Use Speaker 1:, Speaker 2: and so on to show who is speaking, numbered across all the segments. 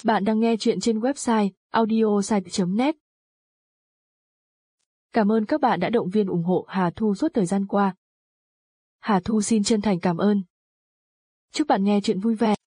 Speaker 1: Bạn đang nghe chuyện trên website audiosite.net. Cảm ơn các bạn đã động viên ủng hộ Hà Thu suốt thời gian qua. Hà Thu xin chân thành cảm ơn. Chúc bạn nghe chuyện vui vẻ.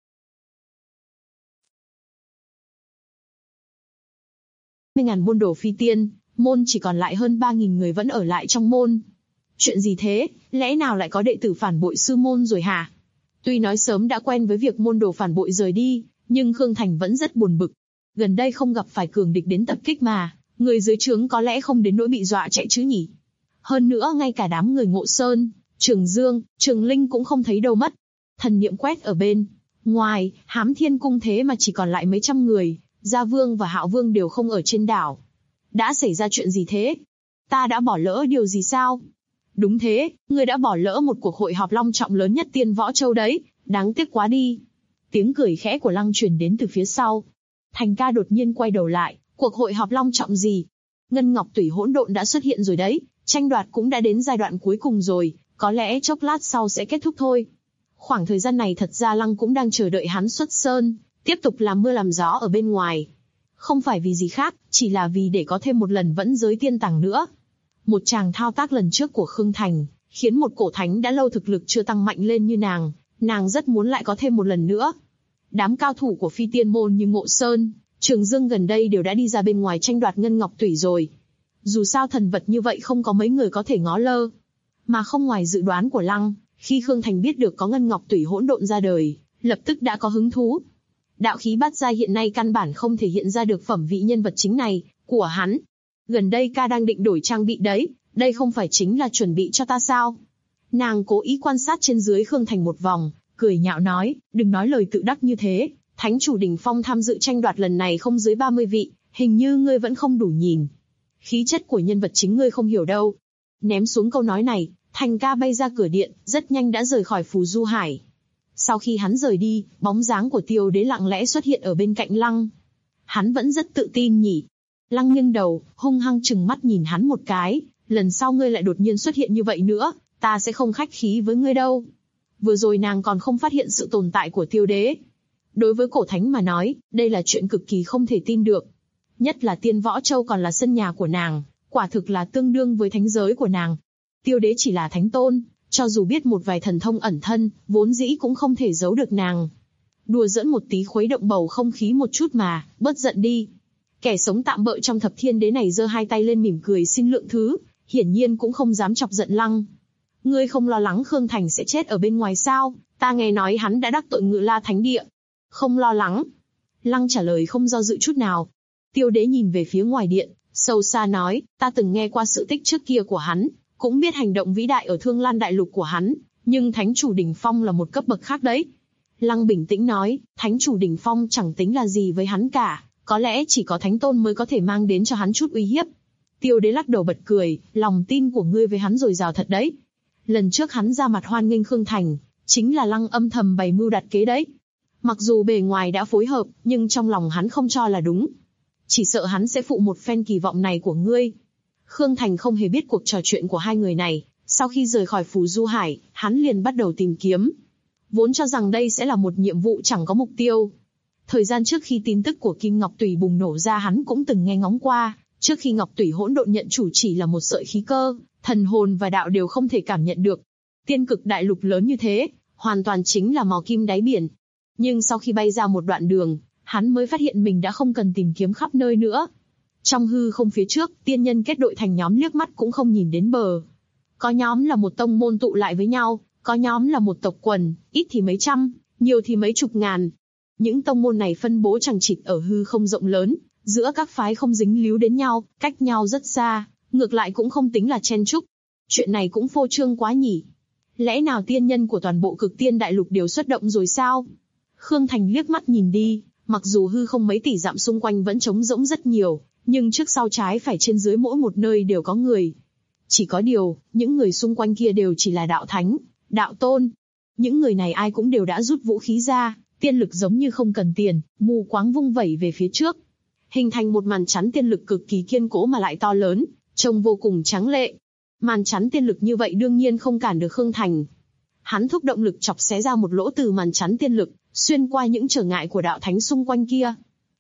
Speaker 2: 10.000 môn đồ phi tiên, môn chỉ còn lại hơn 3.000 người vẫn ở lại trong môn. Chuyện gì thế, lẽ nào lại có đệ tử phản bội sư môn rồi hả? Tuy nói sớm đã quen với việc môn đồ phản bội rời đi, nhưng Khương Thành vẫn rất buồn bực. Gần đây không gặp phải cường địch đến tập kích mà, người dưới trướng có lẽ không đến nỗi bị dọa chạy chứ nhỉ? Hơn nữa ngay cả đám người Ngộ Sơn, Trường Dương, Trường Linh cũng không thấy đâu mất. Thần niệm quét ở bên ngoài, Hám Thiên Cung thế mà chỉ còn lại mấy trăm người, Gia Vương và Hạo Vương đều không ở trên đảo. Đã xảy ra chuyện gì thế? Ta đã bỏ lỡ điều gì sao? Đúng thế, ngươi đã bỏ lỡ một cuộc hội họp long trọng lớn nhất Tiên Võ Châu đấy, đáng tiếc quá đi. Tiếng cười khẽ của Lăng truyền đến từ phía sau. Thành ca đột nhiên quay đầu lại, cuộc hội họp long trọng gì? Ngân Ngọc Tủy hỗn độn đã xuất hiện rồi đấy, tranh đoạt cũng đã đến giai đoạn cuối cùng rồi, có lẽ chốc lát sau sẽ kết thúc thôi. Khoảng thời gian này thật ra Lăng cũng đang chờ đợi hắn xuất sơn, tiếp tục làm mưa làm gió ở bên ngoài. Không phải vì gì khác, chỉ là vì để có thêm một lần vẫn giới tiên tàng nữa. Một chàng thao tác lần trước của Khương Thành, khiến một cổ thánh đã lâu thực lực chưa tăng mạnh lên như nàng rất muốn lại có thêm một lần nữa. Đám cao thủ của phi tiên môn như Ngộ Sơn, Trường Dương gần đây đều đã đi ra bên ngoài tranh đoạt Ngân Ngọc Tủy rồi. Dù sao thần vật như vậy không có mấy người có thể ngó lơ. Mà không ngoài dự đoán của Lăng, khi Khương Thành biết được có Ngân Ngọc Tủy hỗn độn ra đời, lập tức đã có hứng thú. Đạo khí bát giai hiện nay căn bản không thể hiện ra được phẩm vị nhân vật chính này của hắn. Gần đây ca đang định đổi trang bị đấy, đây không phải chính là chuẩn bị cho ta sao? Nàng cố ý quan sát trên dưới Khương Thành một vòng, cười nhạo nói, đừng nói lời tự đắc như thế, thánh chủ đỉnh phong tham dự tranh đoạt lần này không dưới 30 vị, hình như ngươi vẫn không đủ nhìn. Khí chất của nhân vật chính ngươi không hiểu đâu. Ném xuống câu nói này, Thành ca bay ra cửa điện, rất nhanh đã rời khỏi Phù Du Hải. Sau khi hắn rời đi, bóng dáng của Tiêu Đế lặng lẽ xuất hiện ở bên cạnh Lăng. Hắn vẫn rất tự tin nhỉ? Lăng nghiêng đầu, hung hăng trừng mắt nhìn hắn một cái, lần sau ngươi lại đột nhiên xuất hiện như vậy nữa, ta sẽ không khách khí với ngươi đâu. Vừa rồi nàng còn không phát hiện sự tồn tại của Tiêu Đế. Đối với cổ thánh mà nói, đây là chuyện cực kỳ không thể tin được. Nhất là Tiên Võ Châu còn là sân nhà của nàng, quả thực là tương đương với thánh giới của nàng. Tiêu Đế chỉ là thánh tôn, cho dù biết một vài thần thông ẩn thân, vốn dĩ cũng không thể giấu được nàng. Đùa giỡn một tí khuấy động bầu không khí một chút mà, bớt giận đi. Kẻ sống tạm bợ trong thập thiên đế này giơ hai tay lên mỉm cười xin lượng thứ, hiển nhiên cũng không dám chọc giận Lăng. Ngươi không lo lắng Khương Thành sẽ chết ở bên ngoài sao? Ta nghe nói hắn đã đắc tội Ngự La Thánh Địa. Không lo lắng. Lăng trả lời không do dự chút nào. Tiêu Đế nhìn về phía ngoài điện, sâu xa nói, ta từng nghe qua sự tích trước kia của hắn, cũng biết hành động vĩ đại ở Thương Lan Đại Lục của hắn, nhưng Thánh chủ đỉnh phong là một cấp bậc khác đấy. Lăng bình tĩnh nói, Thánh chủ đỉnh phong chẳng tính là gì với hắn cả, có lẽ chỉ có Thánh tôn mới có thể mang đến cho hắn chút uy hiếp. Tiêu Đế lắc đầu bật cười, lòng tin của ngươi với hắn dồi dào thật đấy. Lần trước hắn ra mặt hoan nghênh Khương Thành, chính là Lăng âm thầm bày mưu đặt kế đấy. Mặc dù bề ngoài đã phối hợp, nhưng trong lòng hắn không cho là đúng. Chỉ sợ hắn sẽ phụ một phen kỳ vọng này của ngươi. Khương Thành không hề biết cuộc trò chuyện của hai người này, sau khi rời khỏi Phù Du Hải, hắn liền bắt đầu tìm kiếm. Vốn cho rằng đây sẽ là một nhiệm vụ chẳng có mục tiêu. Thời gian trước khi tin tức của Kim Ngọc Tủy bùng nổ ra hắn cũng từng nghe ngóng qua, trước khi Ngọc Tủy hỗn độn nhận chủ chỉ là một sợi khí cơ, thần hồn và đạo đều không thể cảm nhận được. Tiên cực đại lục lớn như thế, hoàn toàn chính là mò kim đáy biển. Nhưng sau khi bay ra một đoạn đường, hắn mới phát hiện mình đã không cần tìm kiếm khắp nơi nữa. Trong hư không phía trước, tiên nhân kết đội thành nhóm liếc mắt cũng không nhìn đến bờ. Có nhóm là một tông môn tụ lại với nhau, có nhóm là một tộc quần, ít thì mấy trăm, nhiều thì mấy chục ngàn. Những tông môn này phân bố chằng chịt ở hư không rộng lớn, giữa các phái không dính líu đến nhau, cách nhau rất xa, ngược lại cũng không tính là chen chúc. Chuyện này cũng phô trương quá nhỉ. Lẽ nào tiên nhân của toàn bộ Cực Tiên Đại Lục đều xuất động rồi sao? Khương Thành liếc mắt nhìn đi, mặc dù hư không mấy tỷ dặm xung quanh vẫn trống rỗng rất nhiều, nhưng trước sau trái phải trên dưới mỗi một nơi đều có người. Chỉ có điều, những người xung quanh kia đều chỉ là đạo thánh, đạo tôn. Những người này ai cũng đều đã rút vũ khí ra, tiên lực giống như không cần tiền, mù quáng vung vẩy về phía trước. Hình thành một màn chắn tiên lực cực kỳ kiên cố mà lại to lớn, trông vô cùng tráng lệ. Màn chắn tiên lực như vậy đương nhiên không cản được Khương Thành. Hắn thúc động lực chọc xé ra một lỗ từ màn chắn tiên lực, xuyên qua những trở ngại của đạo thánh xung quanh kia.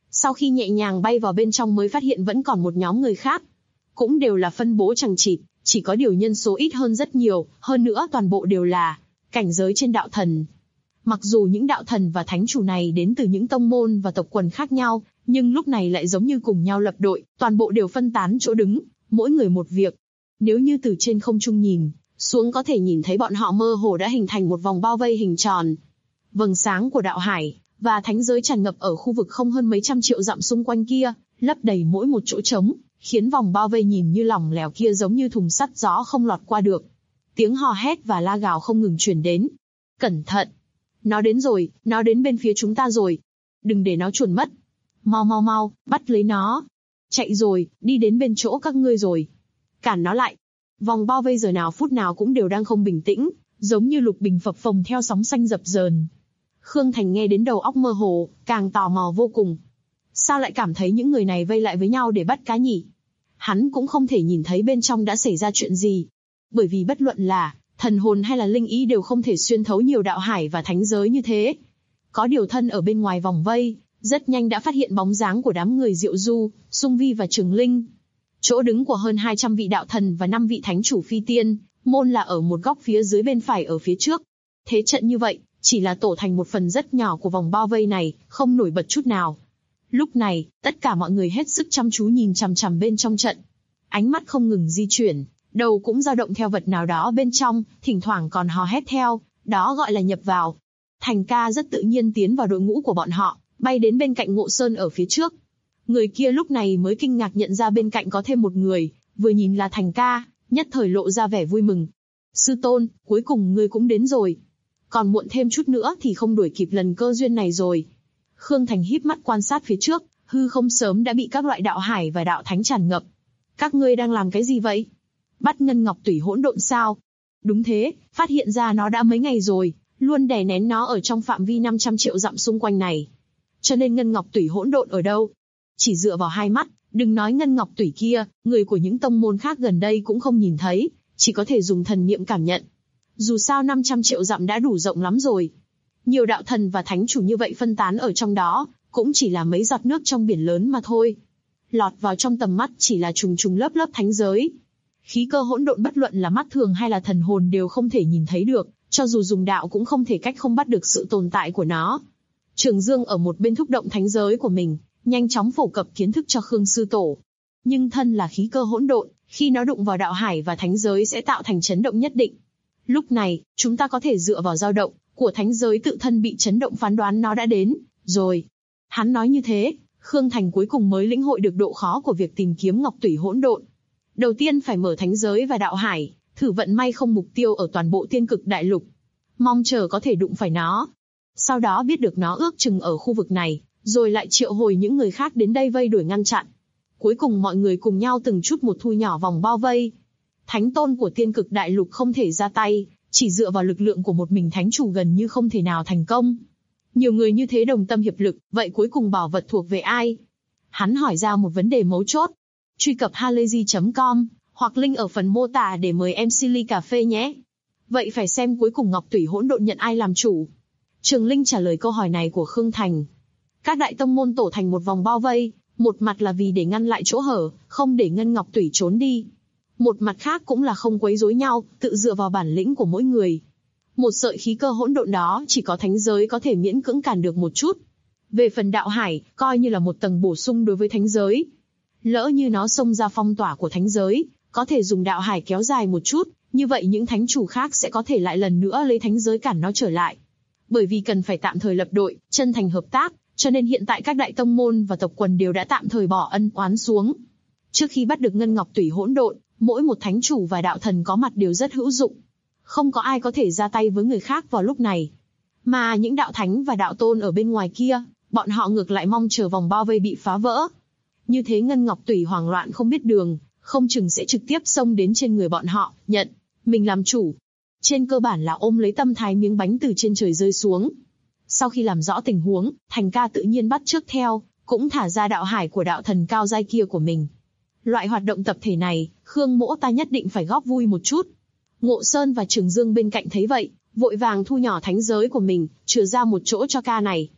Speaker 2: Sau khi nhẹ nhàng bay vào bên trong mới phát hiện vẫn còn một nhóm người khác. Cũng đều là phân bố chằng chịt, chỉ có điều nhân số ít hơn rất nhiều, hơn nữa toàn bộ đều là cảnh giới trên đạo thần. Mặc dù những đạo thần và thánh chủ này đến từ những tông môn và tộc quần khác nhau, nhưng lúc này lại giống như cùng nhau lập đội, toàn bộ đều phân tán chỗ đứng, mỗi người một việc. Nếu như từ trên không trung nhìn xuống có thể nhìn thấy bọn họ mơ hồ đã hình thành một vòng bao vây hình tròn. Vầng sáng của đạo hải và thánh giới tràn ngập ở khu vực không hơn mấy trăm triệu dặm xung quanh kia, lấp đầy mỗi một chỗ trống, khiến vòng bao vây nhìn như lỏng lẻo kia giống như thùng sắt gió không lọt qua được. Tiếng hò hét và la gào không ngừng truyền đến. Cẩn thận! Nó đến rồi, nó đến bên phía chúng ta rồi. Đừng để nó chuồn mất. Mau mau mau, bắt lấy nó. Chạy rồi, đi đến bên chỗ các ngươi rồi. Cản nó lại. Vòng bao vây giờ nào phút nào cũng đều đang không bình tĩnh, giống như lục bình phập phồng theo sóng xanh dập dờn. Khương Thành nghe đến đầu óc mơ hồ, càng tò mò vô cùng. Sao lại cảm thấy những người này vây lại với nhau để bắt cá nhỉ? Hắn cũng không thể nhìn thấy bên trong đã xảy ra chuyện gì. Bởi vì bất luận là thần hồn hay là linh ý đều không thể xuyên thấu nhiều đạo hải và thánh giới như thế. Có điều thân ở bên ngoài vòng vây, rất nhanh đã phát hiện bóng dáng của đám người Diệu Du, Sung Vi và Trường Linh. Chỗ đứng của hơn 200 vị đạo thần và 5 vị thánh chủ phi tiên, môn là ở một góc phía dưới bên phải ở phía trước. Thế trận như vậy, chỉ là tổ thành một phần rất nhỏ của vòng bao vây này, không nổi bật chút nào. Lúc này, tất cả mọi người hết sức chăm chú nhìn chằm chằm bên trong trận. Ánh mắt không ngừng di chuyển, đầu cũng dao động theo vật nào đó bên trong, thỉnh thoảng còn hò hét theo, đó gọi là nhập vào. Thành ca rất tự nhiên tiến vào đội ngũ của bọn họ, bay đến bên cạnh Ngộ Sơn ở phía trước. Người kia lúc này mới kinh ngạc nhận ra bên cạnh có thêm một người, vừa nhìn là Thành ca, nhất thời lộ ra vẻ vui mừng. Sư tôn, cuối cùng ngươi cũng đến rồi. Còn muộn thêm chút nữa thì không đuổi kịp lần cơ duyên này rồi. Khương Thành híp mắt quan sát phía trước, hư không sớm đã bị các loại đạo hải và đạo thánh tràn ngập. Các ngươi đang làm cái gì vậy? Bắt ngân ngọc tủy hỗn độn sao? Đúng thế, phát hiện ra nó đã mấy ngày rồi, luôn đè nén nó ở trong phạm vi 500 triệu dặm xung quanh này. Cho nên ngân ngọc tủy hỗn độn ở đâu? Chỉ dựa vào hai mắt, đừng nói ngân ngọc tủy kia, người của những tông môn khác gần đây cũng không nhìn thấy, chỉ có thể dùng thần niệm cảm nhận. Dù sao 500 triệu dặm đã đủ rộng lắm rồi. Nhiều đạo thần và thánh chủ như vậy phân tán ở trong đó, cũng chỉ là mấy giọt nước trong biển lớn mà thôi. Lọt vào trong tầm mắt chỉ là trùng trùng lớp lớp thánh giới. Khí cơ hỗn độn bất luận là mắt thường hay là thần hồn đều không thể nhìn thấy được, cho dù dùng đạo cũng không thể cách không bắt được sự tồn tại của nó. Trường Dương ở một bên thúc động thánh giới của mình, nhanh chóng phổ cập kiến thức cho Khương sư tổ. Nhưng thân là khí cơ hỗn độn, khi nó đụng vào đạo hải và thánh giới sẽ tạo thành chấn động nhất định. Lúc này, chúng ta có thể dựa vào dao động của thánh giới tự thân bị chấn động phán đoán nó đã đến rồi. Hắn nói như thế, Khương Thành cuối cùng mới lĩnh hội được độ khó của việc tìm kiếm ngọc tủy hỗn độn. Đầu tiên phải mở thánh giới và đạo hải, thử vận may không mục tiêu ở toàn bộ tiên cực đại lục. Mong chờ có thể đụng phải nó. Sau đó biết được nó ước chừng ở khu vực này, rồi lại triệu hồi những người khác đến đây vây đuổi ngăn chặn. Cuối cùng mọi người cùng nhau từng chút một thu nhỏ vòng bao vây. Thánh tôn của tiên cực đại lục không thể ra tay, chỉ dựa vào lực lượng của một mình thánh chủ gần như không thể nào thành công. Nhiều người như thế đồng tâm hiệp lực, vậy cuối cùng bảo vật thuộc về ai? Hắn hỏi ra một vấn đề mấu chốt. Truy cập halayzi.com, hoặc link ở phần mô tả để mời MC ly cà phê nhé. Vậy phải xem cuối cùng ngọc tủy hỗn độn nhận ai làm chủ. Trường Linh trả lời câu hỏi này của Khương Thành. Các đại tông môn tổ thành một vòng bao vây, một mặt là vì để ngăn lại chỗ hở, không để ngân ngọc tủy trốn đi. Một mặt khác cũng là không quấy rối nhau, tự dựa vào bản lĩnh của mỗi người. Một sợi khí cơ hỗn độn đó chỉ có thánh giới có thể miễn cưỡng cản được một chút. Về phần đạo hải, coi như là một tầng bổ sung đối với thánh giới. Lỡ như nó xông ra phong tỏa của thánh giới, có thể dùng đạo hải kéo dài một chút, như vậy những thánh chủ khác sẽ có thể lại lần nữa lấy thánh giới cản nó trở lại. Bởi vì cần phải tạm thời lập đội, chân thành hợp tác, cho nên hiện tại các đại tông môn và tộc quần đều đã tạm thời bỏ ân oán xuống. Trước khi bắt được ngân ngọc tủy hỗn độn, mỗi một thánh chủ và đạo thần có mặt đều rất hữu dụng. Không có ai có thể ra tay với người khác vào lúc này. Mà những đạo thánh và đạo tôn ở bên ngoài kia, bọn họ ngược lại mong chờ vòng bao vây bị phá vỡ. Như thế ngân ngọc tủy hoảng loạn không biết đường, không chừng sẽ trực tiếp xông đến trên người bọn họ, nhận mình làm chủ. Trên cơ bản là ôm lấy tâm thái miếng bánh từ trên trời rơi xuống. Sau khi làm rõ tình huống, Thành ca tự nhiên bắt chước theo, cũng thả ra đạo hải của đạo thần cao giai kia của mình. Loại hoạt động tập thể này, Khương mỗ ta nhất định phải góp vui một chút. Ngộ Sơn và Trường Dương bên cạnh thấy vậy, vội vàng thu nhỏ thánh giới của mình, chừa ra một chỗ cho ca này.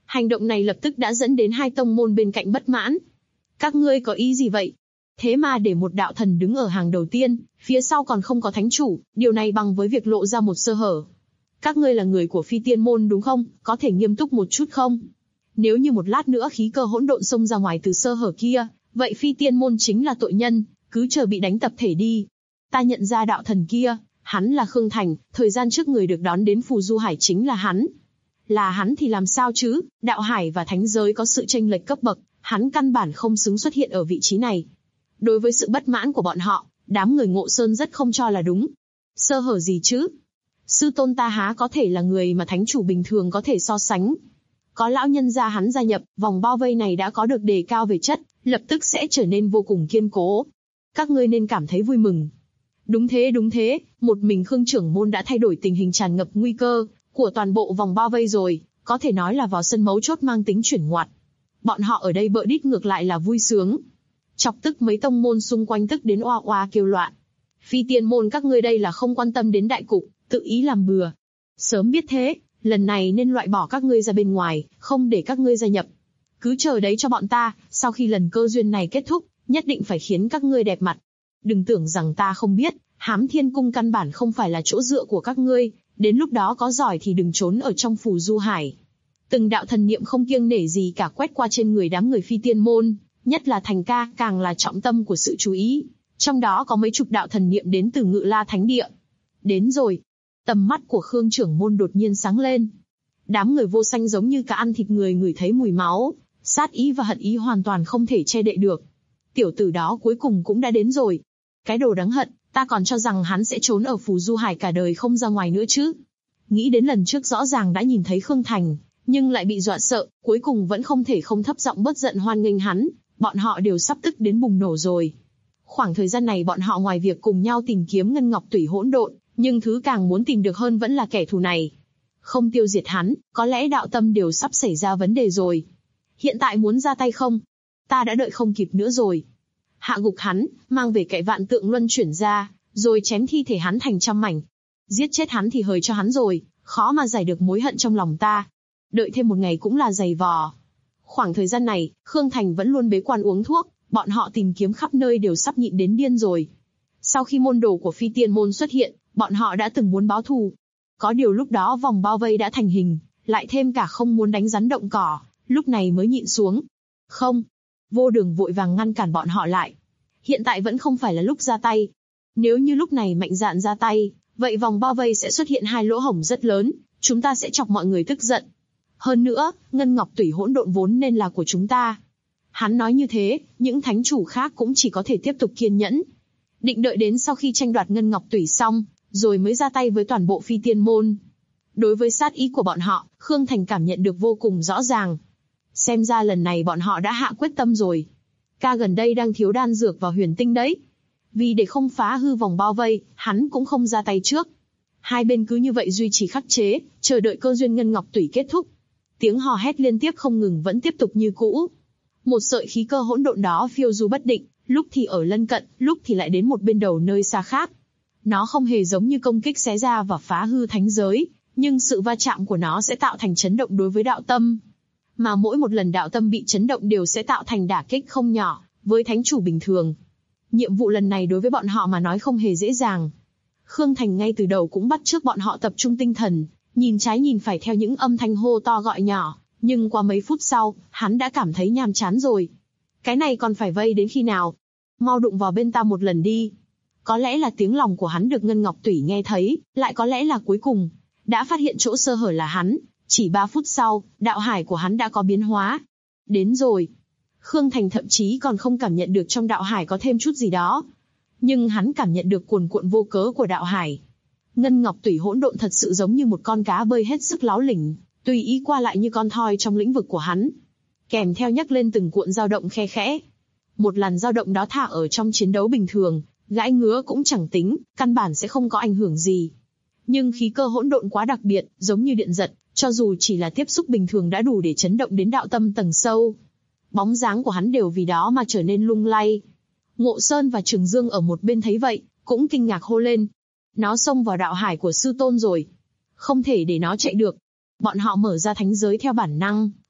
Speaker 2: Hành động này lập tức đã dẫn đến hai tông môn bên cạnh bất mãn. Các ngươi có ý gì vậy? Thế mà để một đạo thần đứng ở hàng đầu tiên, phía sau còn không có thánh chủ, điều này bằng với việc lộ ra một sơ hở. Các ngươi là người của Phi Tiên môn đúng không? Có thể nghiêm túc một chút không? Nếu như một lát nữa khí cơ hỗn độn xông ra ngoài từ sơ hở kia, vậy Phi Tiên môn chính là tội nhân, cứ chờ bị đánh tập thể đi. Ta nhận ra đạo thần kia, hắn là Khương Thành, thời gian trước người được đón đến Phù Du Hải chính là hắn. Là hắn thì làm sao chứ, đạo hải và thánh giới có sự chênh lệch cấp bậc, hắn căn bản không xứng xuất hiện ở vị trí này. Đối với sự bất mãn của bọn họ, đám người Ngộ Sơn rất không cho là đúng. Sơ hở gì chứ? Sư tôn ta há có thể là người mà thánh chủ bình thường có thể so sánh. Có lão nhân gia hắn gia nhập, vòng bao vây này đã có được đề cao về chất, lập tức sẽ trở nên vô cùng kiên cố. Các ngươi nên cảm thấy vui mừng. Đúng thế, một mình Khương trưởng môn đã thay đổi tình hình tràn ngập nguy cơ của toàn bộ vòng bao vây rồi, có thể nói là vào sân mấu chốt mang tính chuyển ngoặt. Bọn họ ở đây bợ đít ngược lại là vui sướng. Chọc tức mấy tông môn xung quanh tức đến oa oa kêu loạn. Phi Tiên môn các ngươi đây là không quan tâm đến đại cục, tự ý làm bừa. Sớm biết thế, lần này nên loại bỏ các ngươi ra bên ngoài, không để các ngươi gia nhập. Cứ chờ đấy cho bọn ta, sau khi lần cơ duyên này kết thúc, nhất định phải khiến các ngươi đẹp mặt. Đừng tưởng rằng ta không biết, Hám Thiên Cung căn bản không phải là chỗ dựa của các ngươi, đến lúc đó có giỏi thì đừng trốn ở trong Phù Du Hải. Từng đạo thần niệm không kiêng nể gì cả quét qua trên người đám người Phi Tiên môn, nhất là Thành ca càng là trọng tâm của sự chú ý. Trong đó có mấy chục đạo thần niệm đến từ Ngự La Thánh Địa. Đến rồi. Tầm mắt của Khương trưởng môn đột nhiên sáng lên. Đám người vô sanh giống như cả ăn thịt người ngửi thấy mùi máu, sát ý và hận ý hoàn toàn không thể che đậy được. Tiểu tử đó cuối cùng cũng đã đến rồi. Cái đồ đáng hận, ta còn cho rằng hắn sẽ trốn ở Phù Du Hải cả đời không ra ngoài nữa chứ. Nghĩ đến lần trước rõ ràng đã nhìn thấy Khương Thành, nhưng lại bị dọa sợ, cuối cùng vẫn không thể không thấp giọng bớt giận hoan nghênh hắn, bọn họ đều sắp tức đến bùng nổ rồi. Khoảng thời gian này bọn họ ngoài việc cùng nhau tìm kiếm ngân ngọc tủy hỗn độn, nhưng thứ càng muốn tìm được hơn vẫn là kẻ thù này. Không tiêu diệt hắn, có lẽ đạo tâm đều sắp xảy ra vấn đề rồi. Hiện tại muốn ra tay không? Ta đã đợi không kịp nữa rồi. Hạ gục hắn, mang về cậy vạn tượng luân chuyển ra, rồi chém thi thể hắn thành trăm mảnh. Giết chết hắn thì hời cho hắn rồi, khó mà giải được mối hận trong lòng ta. Đợi thêm một ngày cũng là dày vò. Khoảng thời gian này, Khương Thành vẫn luôn bế quan uống thuốc, bọn họ tìm kiếm khắp nơi đều sắp nhịn đến điên rồi. Sau khi môn đồ của Phi Tiên môn xuất hiện, bọn họ đã từng muốn báo thù. Có điều lúc đó vòng bao vây đã thành hình, lại thêm cả không muốn đánh rắn động cỏ, lúc này mới nhịn xuống. Không, Vô Đường vội vàng ngăn cản bọn họ lại. Hiện tại vẫn không phải là lúc ra tay. Nếu như lúc này mạnh dạn ra tay, vậy vòng bao vây sẽ xuất hiện hai lỗ hổng rất lớn, chúng ta sẽ chọc mọi người tức giận. Hơn nữa, ngân ngọc tủy hỗn độn vốn nên là của chúng ta. Hắn nói như thế, những thánh chủ khác cũng chỉ có thể tiếp tục kiên nhẫn. Định đợi đến sau khi tranh đoạt ngân ngọc tủy xong, rồi mới ra tay với toàn bộ Phi Tiên môn. Đối với sát ý của bọn họ, Khương Thành cảm nhận được vô cùng rõ ràng. Xem ra lần này bọn họ đã hạ quyết tâm rồi. Ca gần đây đang thiếu đan dược và huyền tinh đấy. Vì để không phá hư vòng bao vây, hắn cũng không ra tay trước. Hai bên cứ như vậy duy trì khắc chế, chờ đợi cơ duyên ngân ngọc tủy kết thúc. Tiếng hò hét liên tiếp không ngừng vẫn tiếp tục như cũ. Một sợi khí cơ hỗn độn đó phiêu du bất định, lúc thì ở lân cận, lúc thì lại đến một bên đầu nơi xa khác. Nó không hề giống như công kích xé ra và phá hư thánh giới, nhưng sự va chạm của nó sẽ tạo thành chấn động đối với đạo tâm. Mà mỗi một lần đạo tâm bị chấn động đều sẽ tạo thành đả kích không nhỏ với thánh chủ bình thường. Nhiệm vụ lần này đối với bọn họ mà nói không hề dễ dàng. Khương Thành ngay từ đầu cũng bắt chước bọn họ tập trung tinh thần, nhìn trái nhìn phải theo những âm thanh hô to gọi nhỏ, nhưng qua mấy phút sau, hắn đã cảm thấy nhàm chán rồi. Cái này còn phải vây đến khi nào? Mau đụng vào bên ta một lần đi. Có lẽ là tiếng lòng của hắn được Ngân Ngọc Tủy nghe thấy, lại có lẽ là cuối cùng đã phát hiện chỗ sơ hở là hắn. Chỉ 3 phút sau, đạo hải của hắn đã có biến hóa. Đến rồi. Khương Thành thậm chí còn không cảm nhận được trong đạo hải có thêm chút gì đó. Nhưng hắn cảm nhận được cuồn cuộn vô cớ của đạo hải. Ngân Ngọc Tủy hỗn độn thật sự giống như một con cá bơi hết sức láo lỉnh, tùy ý qua lại như con thoi trong lĩnh vực của hắn. Kèm theo nhắc lên từng cuộn dao động khe khẽ. Một làn dao động đó thả ở trong chiến đấu bình thường, gãi ngứa cũng chẳng tính, căn bản sẽ không có ảnh hưởng gì. Nhưng khí cơ hỗn độn quá đặc biệt, giống như điện giật, cho dù chỉ là tiếp xúc bình thường đã đủ để chấn động đến đạo tâm tầng sâu. Bóng dáng của hắn đều vì đó mà trở nên lung lay. Ngộ Sơn và Trường Dương ở một bên thấy vậy, cũng kinh ngạc hô lên. Nó xông vào đạo hải của sư tôn rồi. Không thể để nó chạy được. Bọn họ mở ra thánh giới theo bản năng,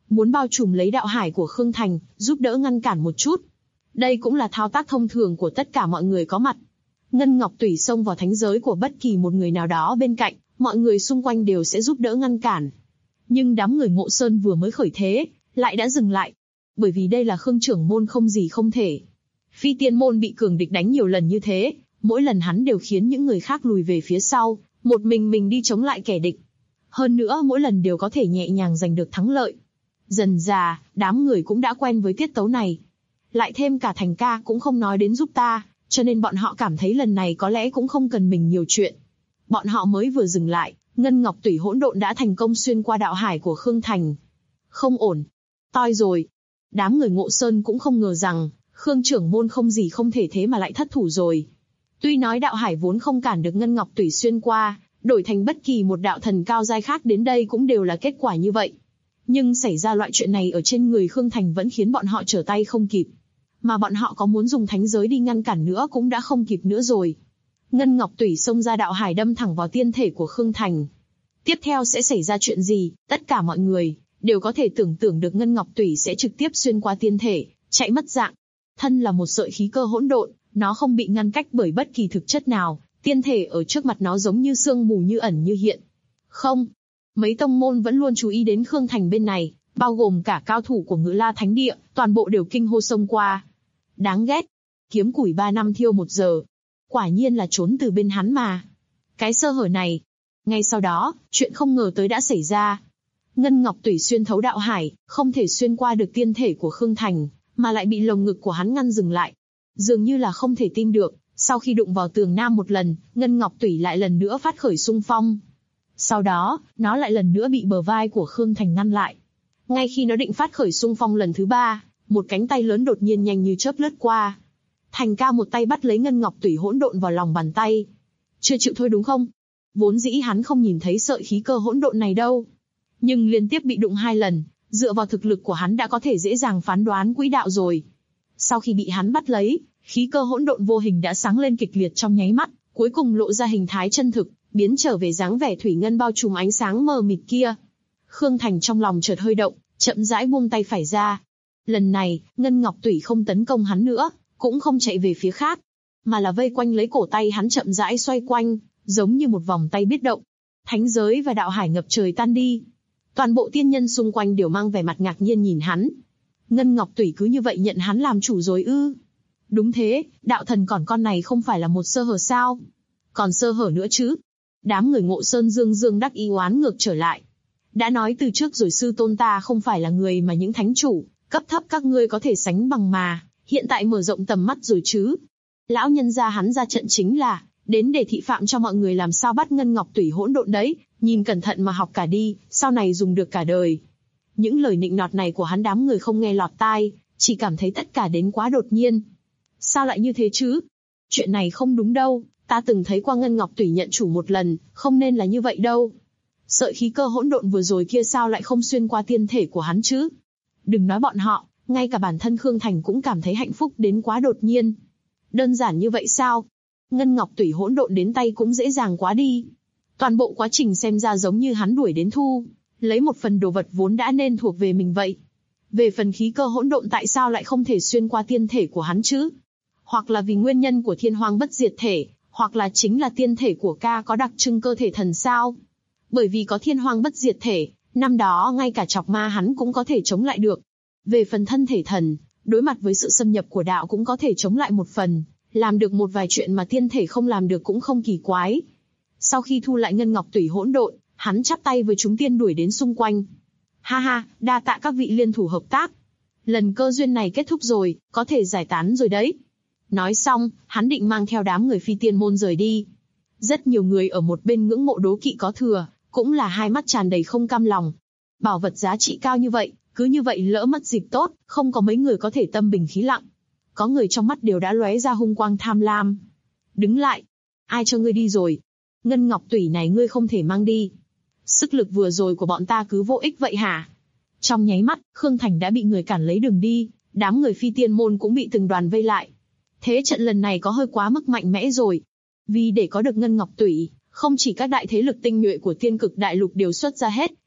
Speaker 2: muốn bao trùm lấy đạo hải của Khương Thành, giúp đỡ ngăn cản một chút. Đây cũng là thao tác thông thường của tất cả mọi người có mặt. Ngân Ngọc Tủy xông vào thánh giới của bất kỳ một người nào đó bên cạnh, mọi người xung quanh đều sẽ giúp đỡ ngăn cản. Nhưng đám người Ngộ Sơn vừa mới khởi thế, lại đã dừng lại. Bởi vì đây là Khương trưởng môn không gì không thể. Phi tiên môn bị cường địch đánh nhiều lần như thế, mỗi lần hắn đều khiến những người khác lùi về phía sau, một mình đi chống lại kẻ địch. Hơn nữa mỗi lần đều có thể nhẹ nhàng giành được thắng lợi. Dần dà, đám người cũng đã quen với tiết tấu này. Lại thêm cả Thành ca cũng không nói đến giúp ta, cho nên bọn họ cảm thấy lần này có lẽ cũng không cần mình nhiều chuyện. Bọn họ mới vừa dừng lại, Ngân Ngọc Tủy hỗn độn đã thành công xuyên qua đạo hải của Khương Thành. Không ổn. Toi rồi. Đám người Ngộ Sơn cũng không ngờ rằng, Khương trưởng môn không gì không thể thế mà lại thất thủ rồi. Tuy nói đạo hải vốn không cản được Ngân Ngọc Tủy xuyên qua, đổi thành bất kỳ một đạo thần cao giai khác đến đây cũng đều là kết quả như vậy. Nhưng xảy ra loại chuyện này ở trên người Khương Thành vẫn khiến bọn họ trở tay không kịp. Mà bọn họ có muốn dùng thánh giới đi ngăn cản nữa cũng đã không kịp nữa rồi. Ngân Ngọc Tủy xông ra đạo hải đâm thẳng vào tiên thể của Khương Thành. Tiếp theo sẽ xảy ra chuyện gì, tất cả mọi người đều có thể tưởng tượng được Ngân Ngọc Tủy sẽ trực tiếp xuyên qua tiên thể, chạy mất dạng. Thân là một sợi khí cơ hỗn độn, nó không bị ngăn cách bởi bất kỳ thực chất nào, tiên thể ở trước mặt nó giống như sương mù như ẩn như hiện. Không, mấy tông môn vẫn luôn chú ý đến Khương Thành bên này, bao gồm cả cao thủ của Ngự La Thánh Địa, toàn bộ đều kinh hô xông qua. Đáng ghét, kiếm củi 3 năm thiêu 1 giờ. Quả nhiên là trốn từ bên hắn mà. Cái sơ hở này. Ngay sau đó, chuyện không ngờ tới đã xảy ra. Ngân Ngọc Tủy xuyên thấu đạo hải, không thể xuyên qua được tiên thể của Khương Thành, mà lại bị lồng ngực của hắn ngăn dừng lại. Dường như là không thể tin được, sau khi đụng vào tường nam một lần, Ngân Ngọc Tủy lại lần nữa phát khởi xung phong. Sau đó, nó lại lần nữa bị bờ vai của Khương Thành ngăn lại. Ngay khi nó định phát khởi xung phong lần thứ 3, một cánh tay lớn đột nhiên nhanh như chớp lướt qua. Thành ca một tay bắt lấy Ngân Ngọc Tủy hỗn độn vào lòng bàn tay. Chưa chịu thôi đúng không? Vốn dĩ hắn không nhìn thấy sợi khí cơ hỗn độn này đâu. Nhưng liên tiếp bị đụng 2 lần, dựa vào thực lực của hắn đã có thể dễ dàng phán đoán quỹ đạo rồi. Sau khi bị hắn bắt lấy, khí cơ hỗn độn vô hình đã sáng lên kịch liệt trong nháy mắt, cuối cùng lộ ra hình thái chân thực, biến trở về dáng vẻ thủy ngân bao trùm ánh sáng mờ mịt kia. Khương Thành trong lòng chợt hơi động, chậm rãi buông tay phải ra. Lần này, Ngân Ngọc Tủy không tấn công hắn nữa, cũng không chạy về phía khác, mà là vây quanh lấy cổ tay hắn chậm rãi xoay quanh, giống như một vòng tay biết động. Thánh giới và đạo hải ngập trời tan đi. Toàn bộ tiên nhân xung quanh đều mang vẻ mặt ngạc nhiên nhìn hắn. Ngân Ngọc Tủy cứ như vậy nhận hắn làm chủ rồi ư? Đúng thế, đạo thần còn con này không phải là một sơ hở sao? Còn sơ hở nữa chứ? Đám người Ngộ Sơn dương đắc ý oán ngược trở lại. Đã nói từ trước rồi sư tôn ta không phải là người mà những thánh chủ cấp thấp các ngươi có thể sánh bằng mà, hiện tại mở rộng tầm mắt rồi chứ. Lão nhân gia hắn ra trận chính là đến để thị phạm cho mọi người làm sao bắt Ngân Ngọc Tủy hỗn độn đấy, nhìn cẩn thận mà học cả đi, sau này dùng được cả đời. Những lời nịnh nọt này của hắn đám người không nghe lọt tai, chỉ cảm thấy tất cả đến quá đột nhiên. Sao lại như thế chứ? Chuyện này không đúng đâu, ta từng thấy qua Ngân Ngọc Tủy nhận chủ một lần, không nên là như vậy đâu. Sợi khí cơ hỗn độn vừa rồi kia sao lại không xuyên qua tiên thể của hắn chứ? Đừng nói bọn họ, ngay cả bản thân Khương Thành cũng cảm thấy hạnh phúc đến quá đột nhiên. Đơn giản như vậy sao? Ngân Ngọc Tủy hỗn độn đến tay cũng dễ dàng quá đi. Toàn bộ quá trình xem ra giống như hắn đuổi đến thu, lấy một phần đồ vật vốn đã nên thuộc về mình vậy. Về phần khí cơ hỗn độn tại sao lại không thể xuyên qua tiên thể của hắn chứ? Hoặc là vì nguyên nhân của thiên hoang bất diệt thể, hoặc là chính là tiên thể của ca có đặc trưng cơ thể thần sao? Bởi vì có thiên hoang bất diệt thể, năm đó ngay cả chọc ma hắn cũng có thể chống lại được. Về phần thân thể thần, đối mặt với sự xâm nhập của đạo cũng có thể chống lại một phần, làm được một vài chuyện mà tiên thể không làm được cũng không kỳ quái. Sau khi thu lại Ngân Ngọc Tủy hỗn độn, hắn chắp tay với chúng tiên đuổi đến xung quanh. Ha ha, đa tạ các vị liên thủ hợp tác. Lần cơ duyên này kết thúc rồi, có thể giải tán rồi đấy. Nói xong, hắn định mang theo đám người phi tiên môn rời đi. Rất nhiều người ở một bên ngưỡng mộ đố kỵ có thừa, cũng là hai mắt tràn đầy không cam lòng. Bảo vật giá trị cao như vậy, cứ như vậy lỡ mất dịp tốt, không có mấy người có thể tâm bình khí lặng. Có người trong mắt đều đã lóe ra hung quang tham lam. Đứng lại! Ai cho ngươi đi rồi? Ngân Ngọc Tủy này ngươi không thể mang đi. Sức lực vừa rồi của bọn ta cứ vô ích vậy hả? Trong nháy mắt, Khương Thành đã bị người cản lấy đường đi, đám người phi tiên môn cũng bị từng đoàn vây lại. Thế trận lần này có hơi quá mức mạnh mẽ rồi. Vì để có được Ngân Ngọc Tủy, không chỉ các đại thế lực tinh nhuệ của tiên cực đại lục đều xuất ra hết,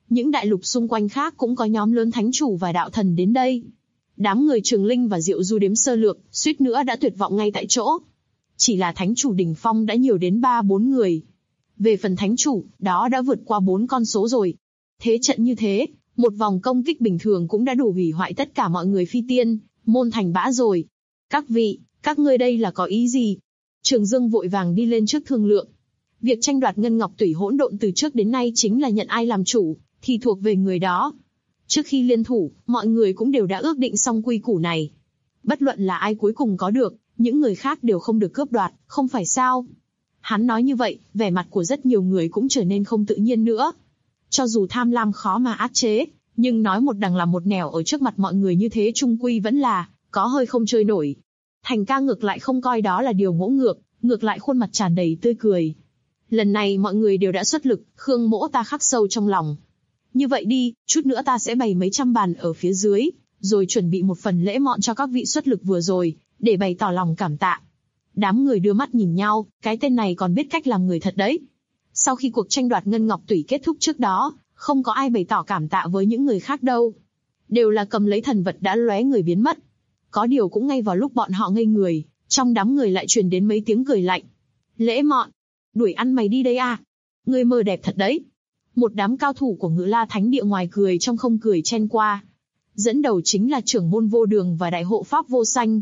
Speaker 2: Những đại lục xung quanh khác cũng có nhóm lớn thánh chủ và đạo thần đến đây. Đám người Trường Linh và Diệu Du đếm sơ lược, suýt nữa đã tuyệt vọng ngay tại chỗ. Chỉ là thánh chủ đỉnh phong đã nhiều đến 3-4 người. Về phần thánh chủ, đó đã vượt qua 4 con số rồi. Thế trận như thế, một vòng công kích bình thường cũng đã đủ hủy hoại tất cả mọi người Phi Tiên môn thành bã rồi. Các vị, các ngươi đây là có ý gì? Trường Dương vội vàng đi lên trước thương lượng. Việc tranh đoạt ngân ngọc tủy hỗn độn từ trước đến nay chính là nhận ai làm chủ, thì thuộc về người đó. Trước khi liên thủ, mọi người cũng đều đã ước định xong quy củ này. Bất luận là ai cuối cùng có được, những người khác đều không được cướp đoạt, không phải sao? Hắn nói như vậy, vẻ mặt của rất nhiều người cũng trở nên không tự nhiên nữa. Cho dù tham lam khó mà áp chế, nhưng nói một đằng làm một nẻo ở trước mặt mọi người như thế chung quy vẫn là có hơi không chơi nổi. Thành ca ngược lại không coi đó là điều ngỗ ngược, ngược lại khuôn mặt tràn đầy tươi cười. Lần này mọi người đều đã xuất lực, Khương Mỗ ta khắc sâu trong lòng. Như vậy đi, chút nữa ta sẽ bày mấy trăm bàn ở phía dưới, rồi chuẩn bị một phần lễ mọn cho các vị xuất lực vừa rồi, để bày tỏ lòng cảm tạ. Đám người đưa mắt nhìn nhau, cái tên này còn biết cách làm người thật đấy. Sau khi cuộc tranh đoạt ngân ngọc tủy kết thúc trước đó, không có ai bày tỏ cảm tạ với những người khác đâu. Đều là cầm lấy thần vật đã lóe người biến mất. Có điều cũng ngay vào lúc bọn họ ngây người, trong đám người lại truyền đến mấy tiếng cười lạnh. Lễ mọn, đuổi ăn mày đi đây à? Ngươi mơ đẹp thật đấy. Một đám cao thủ của Ngự La Thánh Địa ngoài cười trong không cười chen qua. Dẫn đầu chính là trưởng môn Vô Đường và đại hộ pháp Vô Xanh.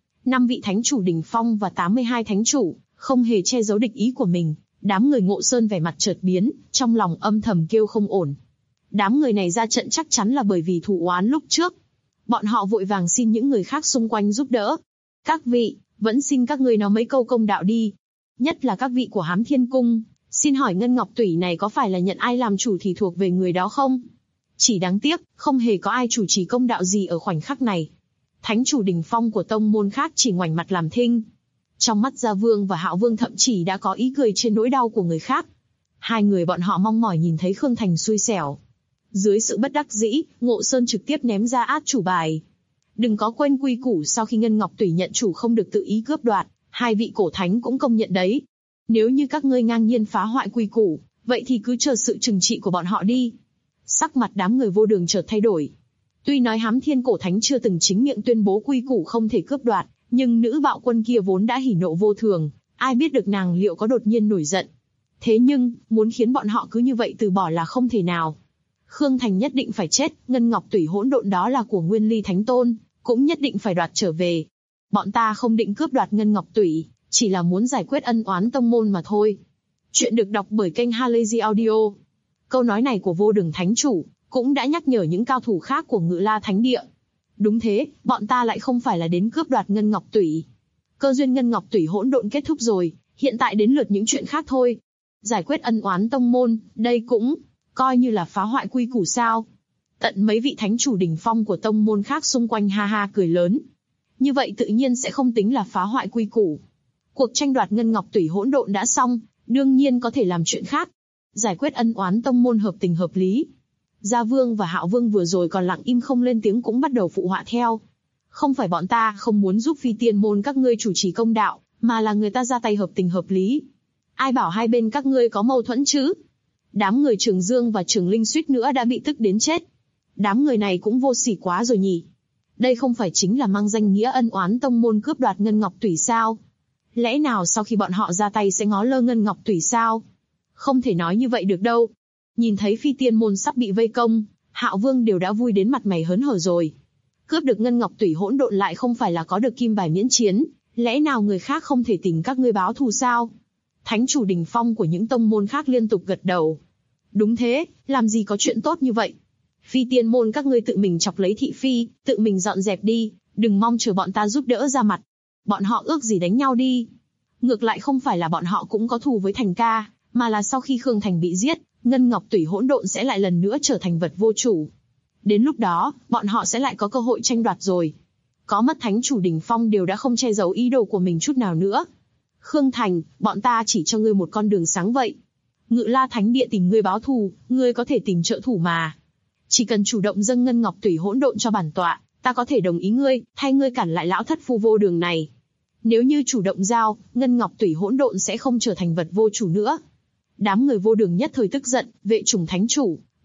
Speaker 2: 5 vị thánh chủ đỉnh phong và 82 thánh chủ, không hề che giấu địch ý của mình. Đám người Ngộ Sơn vẻ mặt chợt biến, trong lòng âm thầm kêu không ổn. Đám người này ra trận chắc chắn là bởi vì thù oán lúc trước. Bọn họ vội vàng xin những người khác xung quanh giúp đỡ. Các vị, vẫn xin các ngươi nói mấy câu công đạo đi. Nhất là các vị của Hám Thiên Cung, xin hỏi ngân ngọc tủy này có phải là nhận ai làm chủ thì thuộc về người đó không? Chỉ đáng tiếc, không hề có ai chủ trì công đạo gì ở khoảnh khắc này. Thánh chủ đỉnh phong của tông môn khác chỉ ngoảnh mặt làm thinh. Trong mắt Gia Vương và Hạo Vương thậm chí đã có ý cười trên nỗi đau của người khác. Hai người bọn họ mong mỏi nhìn thấy Khương Thành xui xẻo. Dưới sự bất đắc dĩ, Ngộ Sơn trực tiếp ném ra át chủ bài. Đừng có quên quy củ, sau khi ngân ngọc tủy nhận chủ không được tự ý cướp đoạt, hai vị cổ thánh cũng công nhận đấy. Nếu như các ngươi ngang nhiên phá hoại quy củ, vậy thì cứ chờ sự trừng trị của bọn họ đi. Sắc mặt đám người Vô Đường chợt thay đổi. Tuy nói Hám Thiên cổ thánh chưa từng chính miệng tuyên bố quy củ không thể cướp đoạt, nhưng nữ bạo quân kia vốn đã hỉ nộ vô thường, ai biết được nàng liệu có đột nhiên nổi giận. Thế nhưng, muốn khiến bọn họ cứ như vậy từ bỏ là không thể nào. Khương Thành nhất định phải chết, ngân ngọc tủy hỗn độn đó là của Nguyên Ly Thánh Tôn, cũng nhất định phải đoạt trở về. Bọn ta không định cướp đoạt ngân ngọc tủy, chỉ là muốn giải quyết ân oán tông môn mà thôi. Chuyện được đọc bởi kênh Halazy Audio. Câu nói này của Vô Đường Thánh Chủ cũng đã nhắc nhở những cao thủ khác của Ngự La Thánh Địa. Đúng thế, bọn ta lại không phải là đến cướp đoạt ngân ngọc tủy. Cơ duyên ngân ngọc tủy hỗn độn kết thúc rồi, hiện tại đến lượt những chuyện khác thôi. Giải quyết ân oán tông môn, đây cũng coi như là phá hoại quy củ sao? Tận mấy vị thánh chủ đỉnh phong của tông môn khác xung quanh ha ha cười lớn. Như vậy tự nhiên sẽ không tính là phá hoại quy củ. Cuộc tranh đoạt ngân ngọc tủy hỗn độn đã xong, đương nhiên có thể làm chuyện khác. Giải quyết ân oán tông môn hợp tình hợp lý. Gia Vương và Hạo Vương vừa rồi còn lặng im không lên tiếng cũng bắt đầu phụ họa theo. Không phải bọn ta không muốn giúp Phi Tiên môn các ngươi chủ trì công đạo, mà là người ta ra tay hợp tình hợp lý. Ai bảo hai bên các ngươi có mâu thuẫn chứ? Đám người Trường Dương và Trường Linh suýt nữa đã bị tức đến chết. Đám người này cũng vô sỉ quá rồi nhỉ. Đây không phải chính là mang danh nghĩa ân oán tông môn cướp đoạt ngân ngọc tủy sao? Lẽ nào sau khi bọn họ ra tay sẽ ngó lơ ngân ngọc tủy sao? Không thể nói như vậy được đâu. Nhìn thấy Phi Tiên môn sắp bị vây công, Hạo Vương đều đã vui đến mặt mày hớn hở rồi. Cướp được ngân ngọc tủy hỗn độn lại không phải là có được kim bài miễn chiến, lẽ nào người khác không thể tìm các ngươi báo thù sao? Thánh chủ đỉnh phong của những tông môn khác liên tục gật đầu. Đúng thế, làm gì có chuyện tốt như vậy? Phi Tiên môn các ngươi tự mình chọc lấy thị phi, tự mình dọn dẹp đi, đừng mong chờ bọn ta giúp đỡ ra mặt. Bọn họ ước gì đánh nhau đi. Ngược lại không phải là bọn họ cũng có thù với Thành ca, mà là sau khi Khương Thành bị giết, ngân ngọc tủy hỗn độn sẽ lại lần nữa trở thành vật vô chủ. Đến lúc đó, bọn họ sẽ lại có cơ hội tranh đoạt rồi. Có mất thánh chủ đỉnh phong đều đã không che giấu ý đồ của mình chút nào nữa. Khương Thành, bọn ta chỉ cho ngươi một con đường sáng vậy. Ngự La Thánh Địa tìm ngươi báo thù, ngươi có thể tìm trợ thủ mà. Chỉ cần chủ động dâng ngân ngọc tủy hỗn độn cho bản tọa, ta có thể đồng ý ngươi, thay ngươi cản lại lão thất phu Vô Đường này. Nếu như chủ động giao, ngân ngọc tủy hỗn độn sẽ không trở thành vật vô chủ nữa. Đám người Vô Đường nhất thời tức giận, vệ chủng thánh chủ,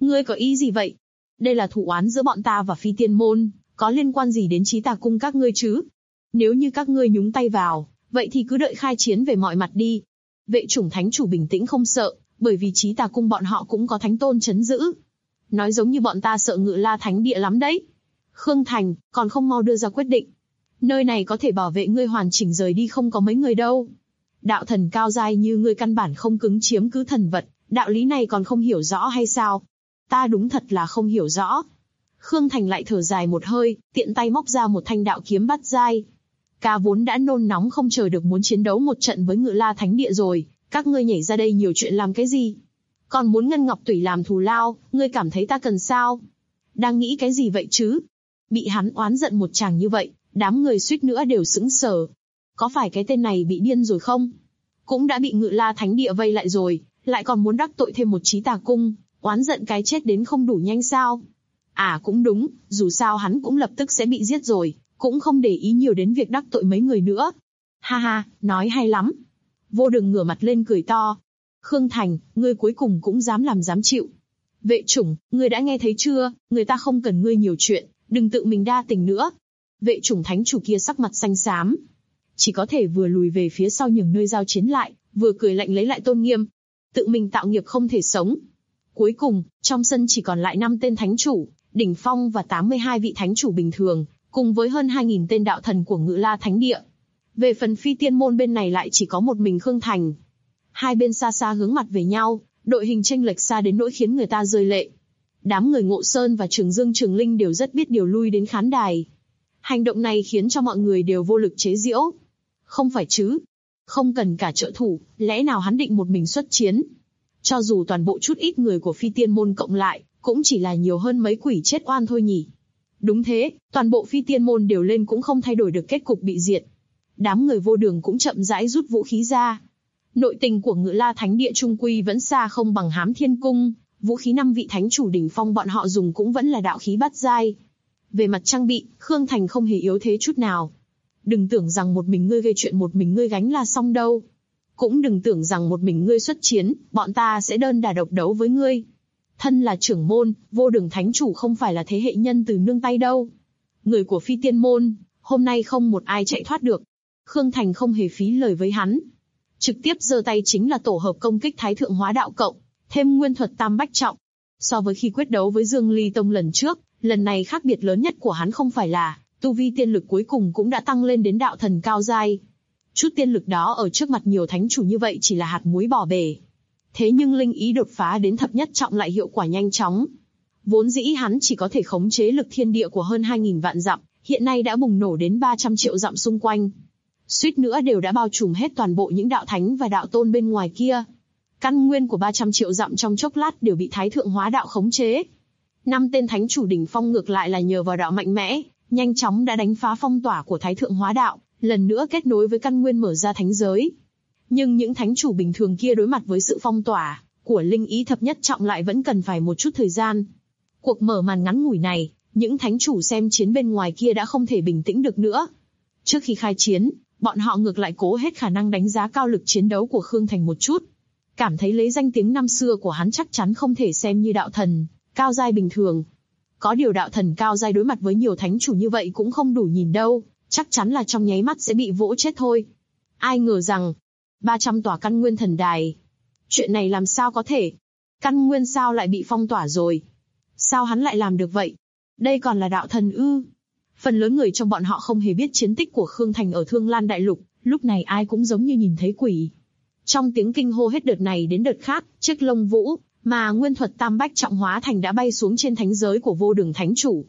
Speaker 2: Ngươi có ý gì vậy? Đây là thù oán giữa bọn ta và Phi Tiên Môn, có liên quan gì đến Chí Tà Cung các ngươi chứ? Nếu như các ngươi nhúng tay vào, vậy thì cứ đợi khai chiến về mọi mặt đi. Vệ chủng thánh chủ bình tĩnh không sợ, bởi vì Chí Tà Cung bọn họ cũng có thánh tôn trấn giữ. Nói giống như bọn ta sợ Ngự La Thánh Địa lắm đấy. Khương Thành, còn không mau đưa ra quyết định. Nơi này có thể bảo vệ ngươi hoàn chỉnh rời đi không có mấy người đâu. Đạo thần cao giai như ngươi căn bản không cứng chiếm cứ thần vật, đạo lý này còn không hiểu rõ hay sao? Ta đúng thật là không hiểu rõ. Khương Thành lại thở dài một hơi, tiện tay móc ra một thanh đạo kiếm bát giai. Ca vốn đã nôn nóng không chờ được muốn chiến đấu một trận với Ngự La Thánh Địa rồi, các ngươi nhảy ra đây nhiều chuyện làm cái gì? Còn muốn ngân ngọc tủy làm thù lao, ngươi cảm thấy ta cần sao? Đang nghĩ cái gì vậy chứ? Bị hắn oán giận một tràng như vậy, đám người suýt nữa đều sững sờ. Có phải cái tên này bị điên rồi không? Cũng đã bị Ngự La Thánh Địa vây lại rồi, lại còn muốn đắc tội thêm một Chí Tà Cung, oán giận cái chết đến không đủ nhanh sao? À cũng đúng, dù sao hắn cũng lập tức sẽ bị giết rồi, cũng không để ý nhiều đến việc đắc tội mấy người nữa. Ha ha, nói hay lắm. Vô Đường ngửa mặt lên cười to. Khương Thành, ngươi cuối cùng cũng dám làm dám chịu. Vệ chủng, ngươi đã nghe thấy chưa, người ta không cần ngươi nhiều chuyện, đừng tự mình đa tình nữa. Vệ chủng thánh chủ kia sắc mặt xanh xám, chỉ có thể vừa lùi về phía sau nhường nơi giao chiến lại, vừa cười lạnh lấy lại tôn nghiêm. Tự mình tạo nghiệp không thể sống. Cuối cùng, trong sân chỉ còn lại 5 tên thánh chủ, đỉnh phong và 82 vị thánh chủ bình thường, cùng với hơn 2.000 tên đạo thần của Ngự La Thánh Địa. Về phần Phi Tiên Môn bên này lại chỉ có một mình Khương Thành. Hai bên xa xa hướng mặt về nhau, đội hình chênh lệch xa đến nỗi khiến người ta rơi lệ. Đám người Ngộ Sơn và Trường Dương Trường Linh đều rất biết điều lui đến khán đài. Hành động này khiến cho mọi người đều vô lực chế giễu. Không phải chứ? Không cần cả trợ thủ, lẽ nào hắn định một mình xuất chiến? Cho dù toàn bộ chút ít người của Phi Tiên Môn cộng lại, cũng chỉ là nhiều hơn mấy quỷ chết oan thôi nhỉ. Đúng thế, toàn bộ Phi Tiên Môn đều lên cũng không thay đổi được kết cục bị diệt. Đám người Vô Đường cũng chậm rãi rút vũ khí ra. Nội tình của Ngự La Thánh Địa trung quy vẫn xa không bằng Hám Thiên Cung, vũ khí 5 vị thánh chủ đỉnh phong bọn họ dùng cũng vẫn là đạo khí bát giai. Về mặt trang bị, Khương Thành không hề yếu thế chút nào. Đừng tưởng rằng một mình ngươi gây chuyện một mình ngươi gánh là xong đâu. Cũng đừng tưởng rằng một mình ngươi xuất chiến, bọn ta sẽ đơn đả độc đấu với ngươi. Thân là trưởng môn, Vô Đường thánh chủ không phải là thế hệ nhân từ nương tay đâu. Người của Phi Tiên Môn, hôm nay không một ai chạy thoát được. Khương Thành không hề phí lời với hắn. Trực tiếp giơ tay chính là tổ hợp công kích Thái Thượng Hóa Đạo cộng, thêm nguyên thuật Tam Bách Trọng. So với khi quyết đấu với Dương Ly Tông lần trước, lần này khác biệt lớn nhất của hắn không phải là tu vi tiên lực cuối cùng cũng đã tăng lên đến đạo thần cao giai. Chút tiên lực đó ở trước mặt nhiều thánh chủ như vậy chỉ là hạt muối bỏ bể. Thế nhưng linh ý đột phá đến thập nhất trọng lại hiệu quả nhanh chóng. Vốn dĩ hắn chỉ có thể khống chế lực thiên địa của hơn 2.000 vạn dặm, hiện nay đã bùng nổ đến 300 triệu dặm xung quanh. Suýt nữa đều đã bao trùm hết toàn bộ những đạo thánh và đạo tôn bên ngoài kia. Căn nguyên của 300 triệu dặm trong chốc lát đều bị Thái Thượng Hóa Đạo khống chế. 5 tên thánh chủ đỉnh phong ngược lại là nhờ vào đạo mạnh mẽ, nhanh chóng đã đánh phá phong tỏa của Thái Thượng Hóa Đạo, lần nữa kết nối với căn nguyên mở ra thánh giới. Nhưng những thánh chủ bình thường kia đối mặt với sự phong tỏa của linh ý thập nhất trọng lại vẫn cần phải một chút thời gian. Cuộc mở màn ngắn ngủi này, những thánh chủ xem chiến bên ngoài kia đã không thể bình tĩnh được nữa. Trước khi khai chiến, bọn họ ngược lại cố hết khả năng đánh giá cao lực chiến đấu của Khương Thành một chút. Cảm thấy lấy danh tiếng năm xưa của hắn chắc chắn không thể xem như đạo thần cao giai bình thường. Có điều đạo thần cao giai đối mặt với nhiều thánh chủ như vậy cũng không đủ nhìn đâu, chắc chắn là trong nháy mắt sẽ bị vỗ chết thôi. Ai ngờ rằng 300 tòa căn nguyên thần đài. Chuyện này làm sao có thể? Căn nguyên sao lại bị phong tỏa rồi? Sao hắn lại làm được vậy? Đây còn là đạo thần ư? Phần lớn người trong bọn họ không hề biết chiến tích của Khương Thành ở Thương Lan Đại Lục, lúc này ai cũng giống như nhìn thấy quỷ. Trong tiếng kinh hô hết đợt này đến đợt khác, chiếc lông vũ mà nguyên thuật Tam Bách Trọng hóa thành đã bay xuống trên thánh giới của Vô Đường thánh chủ.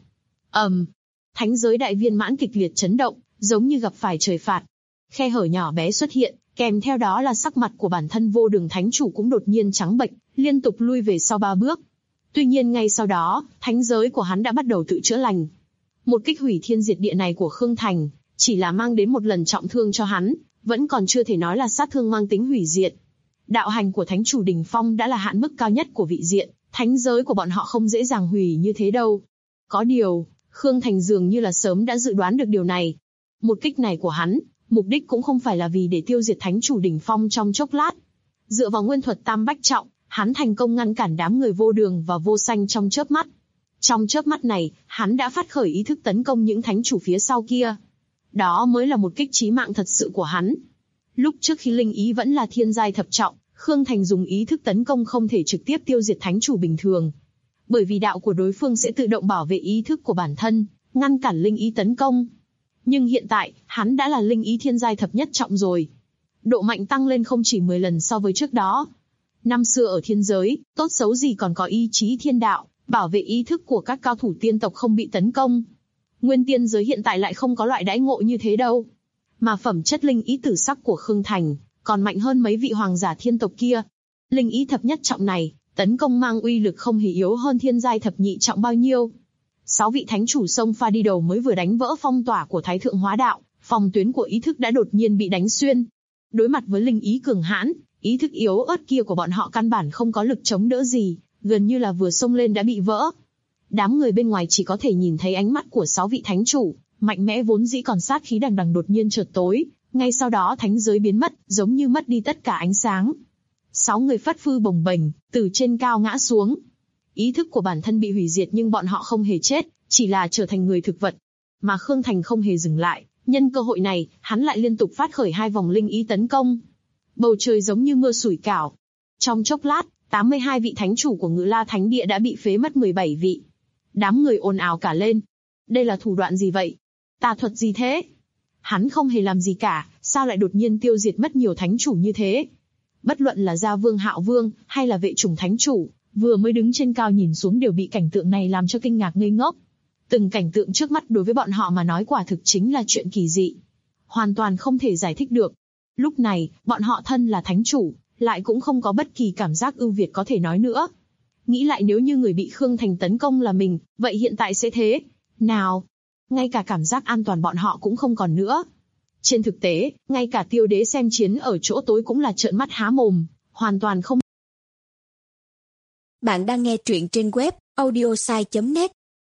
Speaker 2: Thánh giới đại viên mãn kịch liệt chấn động, giống như gặp phải trời phạt. Khe hở nhỏ bé xuất hiện, kèm theo đó là sắc mặt của bản thân Vô Đường thánh chủ cũng đột nhiên trắng bệch, liên tục lui về sau 3 bước. Tuy nhiên ngay sau đó, thánh giới của hắn đã bắt đầu tự chữa lành. Một kích hủy thiên diệt địa này của Khương Thành, chỉ là mang đến một lần trọng thương cho hắn, vẫn còn chưa thể nói là sát thương mang tính hủy diệt. Đạo hành của thánh chủ đỉnh phong đã là hạn mức cao nhất của vị diện, thánh giới của bọn họ không dễ dàng hủy như thế đâu. Có điều, Khương Thành dường như là sớm đã dự đoán được điều này. Một kích này của hắn, mục đích cũng không phải là vì để tiêu diệt thánh chủ đỉnh phong trong chốc lát. Dựa vào nguyên thuật Tam Bách Trọng, hắn thành công ngăn cản đám người vô đường và vô xanh trong chớp mắt. Trong chớp mắt này, hắn đã phát khởi ý thức tấn công những thánh chủ phía sau kia. Đó mới là một kích chí mạng thật sự của hắn. Lúc trước khi linh ý vẫn là thiên giai thập trọng, Khương Thành dùng ý thức tấn công không thể trực tiếp tiêu diệt thánh chủ bình thường. Bởi vì đạo của đối phương sẽ tự động bảo vệ ý thức của bản thân, ngăn cản linh ý tấn công. Nhưng hiện tại, hắn đã là linh ý thiên giai thập nhất trọng rồi. Độ mạnh tăng lên không chỉ 10 lần so với trước đó. Năm xưa ở thiên giới, tốt xấu gì còn có ý chí thiên đạo, bảo vệ ý thức của các cao thủ tiên tộc không bị tấn công. Nguyên tiên giới hiện tại lại không có loại đãi ngộ như thế đâu. Mà phẩm chất linh ý tử sắc của Khương Thành, còn mạnh hơn mấy vị hoàng giả thiên tộc kia. Linh ý thập nhất trọng này, tấn công mang uy lực không hề yếu hơn thiên giai thập nhị trọng bao nhiêu. 6 vị thánh chủ xông pha đi đầu mới vừa đánh vỡ phong tỏa của Thái Thượng Hóa Đạo, phòng tuyến của ý thức đã đột nhiên bị đánh xuyên. Đối mặt với linh ý cường hãn, ý thức yếu ớt kia của bọn họ căn bản không có lực chống đỡ gì, gần như là vừa xông lên đã bị vỡ. Đám người bên ngoài chỉ có thể nhìn thấy ánh mắt của 6 vị thánh chủ, mạnh mẽ vốn dĩ còn sát khí đằng đằng đột nhiên chợt tối, ngay sau đó thánh giới biến mất, giống như mất đi tất cả ánh sáng. 6 người phất phư bồng bềnh, từ trên cao ngã xuống. Ý thức của bản thân bị hủy diệt nhưng bọn họ không hề chết, chỉ là trở thành người thực vật. Mà Khương Thành không hề dừng lại, nhân cơ hội này, hắn lại liên tục phát khởi 2 vòng linh ý tấn công. Bầu trời giống như mưa sủi cảo. Trong chốc lát, 82 vị thánh chủ của Ngự La Thánh Địa đã bị phế mất 17 vị. Đám người ồn ào cả lên. Đây là thủ đoạn gì vậy? Tà thuật gì thế? Hắn không hề làm gì cả, sao lại đột nhiên tiêu diệt mất nhiều thánh chủ như thế? Bất luận là Gia Vương Hạo Vương, hay là Vệ Chủng Thánh Chủ, vừa mới đứng trên cao nhìn xuống đều bị cảnh tượng này làm cho kinh ngạc ngây ngốc. Từng cảnh tượng trước mắt đối với bọn họ mà nói quả thực chính là chuyện kỳ dị. Hoàn toàn không thể giải thích được. Lúc này, bọn họ thân là thánh chủ, lại cũng không có bất kỳ cảm giác ưu việt có thể nói nữa. Nghĩ lại nếu như người bị Khương Thành tấn công là mình, vậy hiện tại sẽ thế nào? Ngay cả cảm giác an toàn bọn họ cũng không còn nữa. Trên thực tế, ngay cả Tiêu Đế xem chiến ở chỗ tối cũng là trợn mắt há mồm, hoàn toàn không.
Speaker 3: Bạn đang nghe truyện trên web audiosai.net.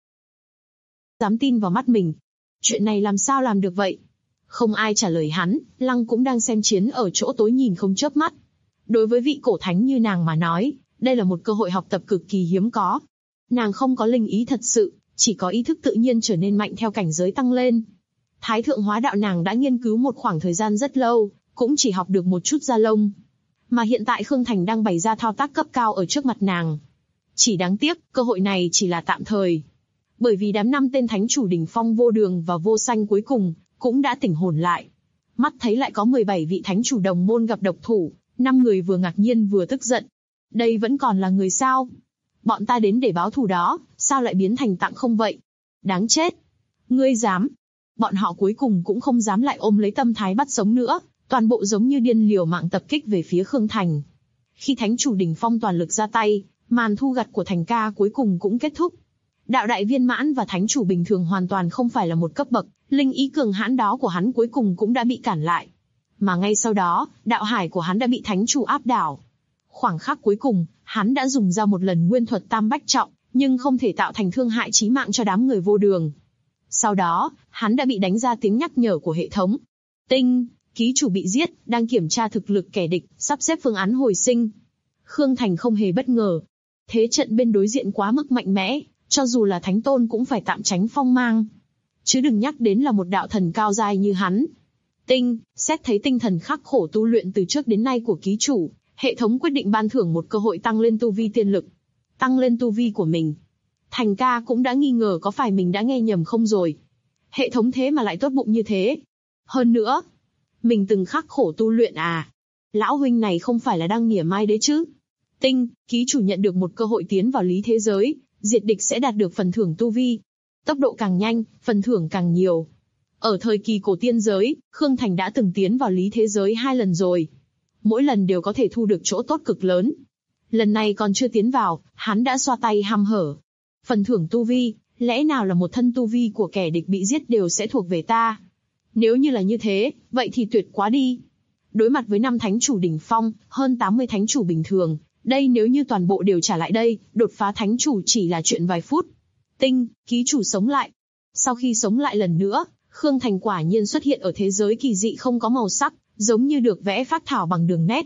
Speaker 2: Dám tin vào mắt mình. Chuyện này làm sao làm được vậy? Không ai trả lời hắn, Lăng cũng đang xem chiến ở chỗ tối nhìn không chớp mắt. Đối với vị cổ thánh như nàng mà nói, đây là một cơ hội học tập cực kỳ hiếm có. Nàng không có linh ý thật sự, chỉ có ý thức tự nhiên trở nên mạnh theo cảnh giới tăng lên. Thái Thượng Hóa Đạo nàng đã nghiên cứu một khoảng thời gian rất lâu, cũng chỉ học được một chút da lông. Mà hiện tại Khương Thành đang bày ra thao tác cấp cao ở trước mặt nàng. Chỉ đáng tiếc, cơ hội này chỉ là tạm thời. Bởi vì đám 5 tên thánh chủ đỉnh phong vô đường và vô xanh cuối cùng, cũng đã tỉnh hồn lại. Mắt thấy lại có 17 vị thánh chủ đồng môn gặp độc thủ, 5 người vừa ngạc nhiên vừa tức giận. Đây vẫn còn là người sao? Bọn ta đến để báo thù đó, sao lại biến thành tặng không vậy? Đáng chết! Ngươi dám! Bọn họ cuối cùng cũng không dám lại ôm lấy tâm thái bắt sống nữa, toàn bộ giống như điên liều mạng tập kích về phía Khương Thành. Khi thánh chủ đỉnh phong toàn lực ra tay, màn thu gặt của Thành ca cuối cùng cũng kết thúc. Đạo đại viên mãn và thánh chủ bình thường hoàn toàn không phải là một cấp bậc, linh ý cường hãn đó của hắn cuối cùng cũng đã bị cản lại. Mà ngay sau đó, đạo hải của hắn đã bị thánh chủ áp đảo. Khoảng khắc cuối cùng, hắn đã dùng ra một lần nguyên thuật tam bách trọng, nhưng không thể tạo thành thương hại chí mạng cho đám người vô đường. Sau đó, hắn đã bị đánh ra tiếng nhắc nhở của hệ thống. Tinh, ký chủ bị giết, đang kiểm tra thực lực kẻ địch, sắp xếp phương án hồi sinh. Khương Thành không hề bất ngờ. Thế trận bên đối diện quá mức mạnh mẽ, cho dù là thánh tôn cũng phải tạm tránh phong mang. Chứ đừng nhắc đến là một đạo thần cao giai như hắn. Tinh, xét thấy tinh thần khắc khổ tu luyện từ trước đến nay của ký chủ, hệ thống quyết định ban thưởng một cơ hội tăng lên tu vi tiên lực. Tăng lên tu vi của mình. Thành ca cũng đã nghi ngờ có phải mình đã nghe nhầm không rồi. Hệ thống thế mà lại tốt bụng như thế. Hơn nữa, mình từng khắc khổ tu luyện à? Lão huynh này không phải là đang mỉa mai đấy chứ? Tinh, ký chủ nhận được một cơ hội tiến vào lý thế giới, diệt địch sẽ đạt được phần thưởng tu vi. Tốc độ càng nhanh, phần thưởng càng nhiều. Ở thời kỳ cổ tiên giới, Khương Thành đã từng tiến vào lý thế giới 2 lần rồi. Mỗi lần đều có thể thu được chỗ tốt cực lớn. Lần này còn chưa tiến vào, hắn đã xoa tay hăm hở. Phần thưởng tu vi, lẽ nào là một thân tu vi của kẻ địch bị giết đều sẽ thuộc về ta? Nếu như là như thế, vậy thì tuyệt quá đi. Đối mặt với 5 thánh chủ đỉnh phong, hơn 80 thánh chủ bình thường, đây nếu như toàn bộ đều trả lại đây, đột phá thánh chủ chỉ là chuyện vài phút. Tinh, ký chủ sống lại. Sau khi sống lại lần nữa, Khương Thành quả nhiên xuất hiện ở thế giới kỳ dị không có màu sắc, giống như được vẽ phác thảo bằng đường nét.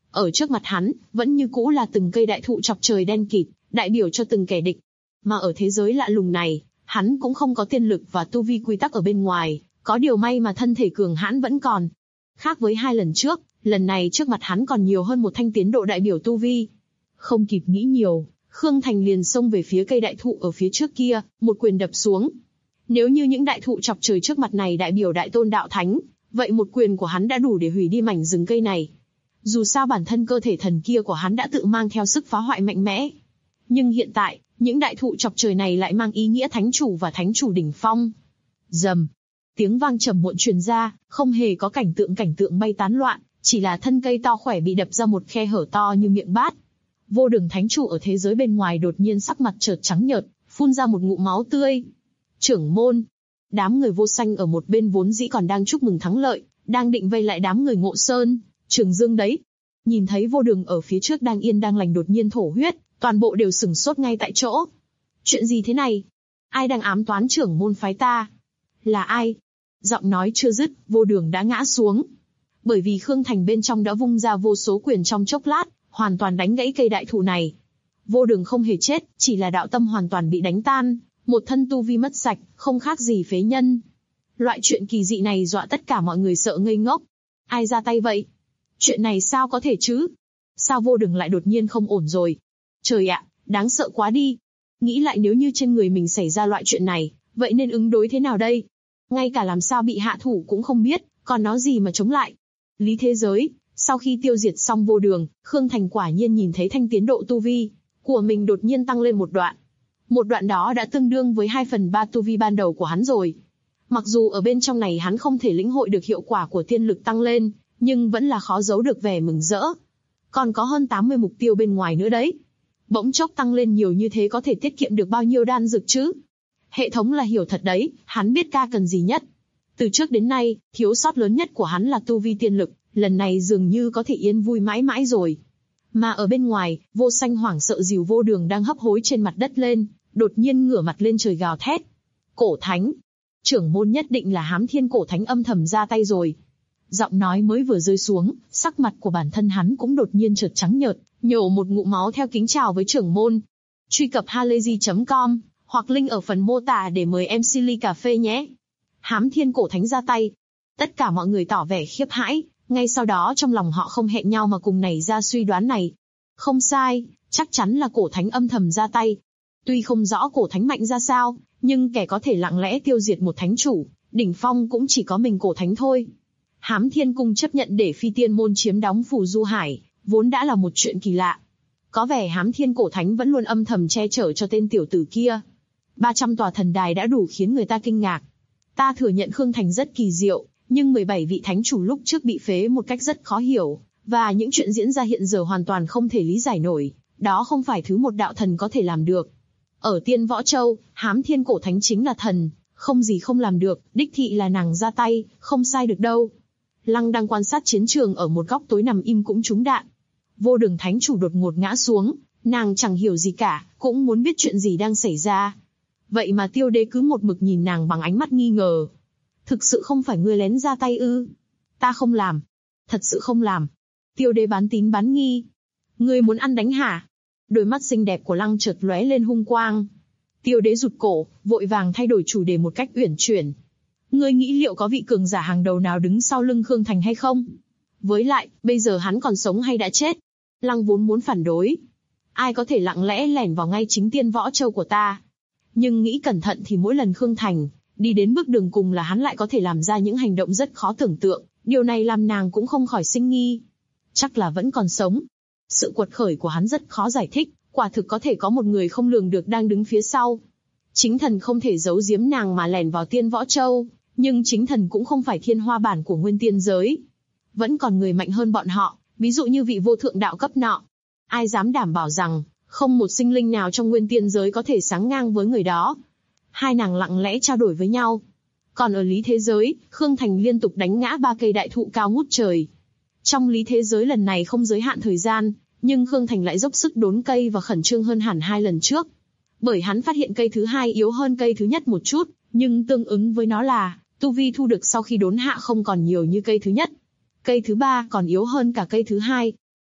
Speaker 2: Ở trước mặt hắn, vẫn như cũ là từng cây đại thụ chọc trời đen kịt, đại biểu cho từng kẻ địch. Mà ở thế giới lạ lùng này, hắn cũng không có tiên lực và tu vi quy tắc ở bên ngoài, có điều may mà thân thể cường hãn vẫn còn. Khác với 2 lần trước, lần này trước mặt hắn còn nhiều hơn một thanh tiến độ đại biểu tu vi. Không kịp nghĩ nhiều, Khương Thành liền xông về phía cây đại thụ ở phía trước kia, một quyền đập xuống. Nếu như những đại thụ chọc trời trước mặt này đại biểu đại tôn đạo thánh, vậy một quyền của hắn đã đủ để hủy đi mảnh rừng cây này. Dù sao bản thân cơ thể thần kia của hắn đã tự mang theo sức phá hoại mạnh mẽ. Nhưng hiện tại, những đại thụ chọc trời này lại mang ý nghĩa thánh chủ và thánh chủ đỉnh phong. Rầm. Tiếng vang trầm muộn truyền ra, không hề có cảnh tượng bay tán loạn, chỉ là thân cây to khỏe bị đập ra một khe hở to như miệng bát. Vô Đường thánh chủ ở thế giới bên ngoài đột nhiên sắc mặt chợt trắng nhợt, phun ra một ngụm máu tươi. Trưởng môn. Đám người Vô Sanh ở một bên vốn dĩ còn đang chúc mừng thắng lợi, đang định vây lại đám người Ngộ Sơn, Trường Dương đấy. Nhìn thấy Vô Đường ở phía trước đang yên đang lành đột nhiên thổ huyết, toàn bộ đều sửng sốt ngay tại chỗ. Chuyện gì thế này? Ai đang ám toán trưởng môn phái ta? Là ai? Giọng nói chưa dứt, Vô Đường đã ngã xuống. Bởi vì Khương Thành bên trong đã vung ra vô số quyền trong chốc lát, hoàn toàn đánh gãy cây đại thụ này. Vô Đường không hề chết, chỉ là đạo tâm hoàn toàn bị đánh tan, một thân tu vi mất sạch, không khác gì phế nhân. Loại chuyện kỳ dị này dọa tất cả mọi người sợ ngây ngốc. Ai ra tay vậy? Chuyện này sao có thể chứ? Sao Vô Đường lại đột nhiên không ổn rồi? Trời ạ, đáng sợ quá đi. Nghĩ lại nếu như trên người mình xảy ra loại chuyện này, vậy nên ứng đối thế nào đây? Ngay cả làm sao bị hạ thủ cũng không biết, còn nói gì mà chống lại. Lý thế giới, sau khi tiêu diệt xong Vô Đường, Khương Thành quả nhiên nhìn thấy thanh tiến độ tu vi của mình đột nhiên tăng lên một đoạn. Một đoạn đó đã tương đương với 2/3 tu vi ban đầu của hắn rồi. Mặc dù ở bên trong này hắn không thể lĩnh hội được hiệu quả của tiên lực tăng lên, nhưng vẫn là khó giấu được vẻ mừng rỡ. Còn có hơn 80 mục tiêu bên ngoài nữa đấy. Bỗng chốc tăng lên nhiều như thế có thể tiết kiệm được bao nhiêu đan dược chứ? Hệ thống là hiểu thật đấy, hắn biết ca cần gì nhất. Từ trước đến nay, thiếu sót lớn nhất của hắn là tu vi tiên lực, lần này dường như có thể yên vui mãi mãi rồi. Mà ở bên ngoài, Vô Sanh hoảng sợ dìu Vô Đường đang hấp hối trên mặt đất lên, đột nhiên ngửa mặt lên trời gào thét. Cổ thánh! Trưởng môn nhất định là Hám Thiên Cổ Thánh âm thầm ra tay rồi. Giọng nói mới vừa rơi xuống, sắc mặt của bản thân hắn cũng đột nhiên chợt trắng nhợt, nhổ một ngụm máu theo kính chào với trưởng môn. Truy cập halayzi.com hoặc link ở phần mô tả để mời MC ly cà phê nhé. Hám Thiên Cổ Thánh ra tay. Tất cả mọi người tỏ vẻ khiếp hãi, ngay sau đó trong lòng họ không hẹn nhau mà cùng nảy ra suy đoán này. Không sai, chắc chắn là Cổ Thánh âm thầm ra tay. Tuy không rõ Cổ Thánh mạnh ra sao, nhưng kẻ có thể lặng lẽ tiêu diệt một thánh chủ, đỉnh phong cũng chỉ có mình Cổ Thánh thôi. Hám Thiên Cung chấp nhận để Phi Tiên Môn chiếm đóng Phù Du Hải, vốn đã là một chuyện kỳ lạ. Có vẻ Hám Thiên Cổ Thánh vẫn luôn âm thầm che chở cho tên tiểu tử kia. 300 tòa thần đài đã đủ khiến người ta kinh ngạc. Ta thừa nhận Khương Thành rất kỳ diệu, nhưng 17 vị thánh chủ lúc trước bị phế một cách rất khó hiểu, và những chuyện diễn ra hiện giờ hoàn toàn không thể lý giải nổi, đó không phải thứ một đạo thần có thể làm được. Ở Tiên Võ Châu, Hám Thiên Cổ Thánh chính là thần, không gì không làm được, đích thị là nàng ra tay, không sai được đâu. Lăng đang quan sát chiến trường ở một góc tối nằm im cũng trúng đạn. Vô Đường thánh chủ đột ngột ngã xuống, nàng chẳng hiểu gì cả, cũng muốn biết chuyện gì đang xảy ra. Vậy mà Tiêu Đế cứ một mực nhìn nàng bằng ánh mắt nghi ngờ. Thực sự không phải ngươi lén ra tay ư? Ta không làm. Thật sự không làm. Tiêu Đế bán tín bán nghi. Ngươi muốn ăn đánh hả? Đôi mắt xinh đẹp của Lăng chợt lóe lên hung quang. Tiêu Đế rụt cổ, vội vàng thay đổi chủ đề một cách uyển chuyển. Ngươi nghĩ liệu có vị cường giả hàng đầu nào đứng sau lưng Khương Thành hay không? Với lại, bây giờ hắn còn sống hay đã chết? Lăng vốn muốn phản đối. Ai có thể lặng lẽ lẻn vào ngay chính Tiên Võ Châu của ta? Nhưng nghĩ cẩn thận thì mỗi lần Khương Thành đi đến bước đường cùng là hắn lại có thể làm ra những hành động rất khó tưởng tượng, điều này làm nàng cũng không khỏi sinh nghi. Chắc là vẫn còn sống. Sự quật khởi của hắn rất khó giải thích, quả thực có thể có một người không lường được đang đứng phía sau. Chính thần không thể giấu giếm nàng mà lẻn vào Tiên Võ Châu, nhưng chính thần cũng không phải thiên hoa bản của nguyên tiên giới. Vẫn còn người mạnh hơn bọn họ, ví dụ như vị vô thượng đạo cấp nọ. Ai dám đảm bảo rằng không một sinh linh nào trong nguyên tiên giới có thể sánh ngang với người đó. Hai nàng lặng lẽ trao đổi với nhau. Còn ở lý thế giới, Khương Thành liên tục đánh ngã 3 cây đại thụ cao ngút trời. Trong lý thế giới lần này không giới hạn thời gian, nhưng Khương Thành lại dốc sức đốn cây và khẩn trương hơn hẳn 2 lần trước. Bởi hắn phát hiện cây thứ 2 yếu hơn cây thứ nhất một chút, nhưng tương ứng với nó là tu vi thu được sau khi đốn hạ không còn nhiều như cây thứ nhất. Cây thứ 3 còn yếu hơn cả cây thứ 2.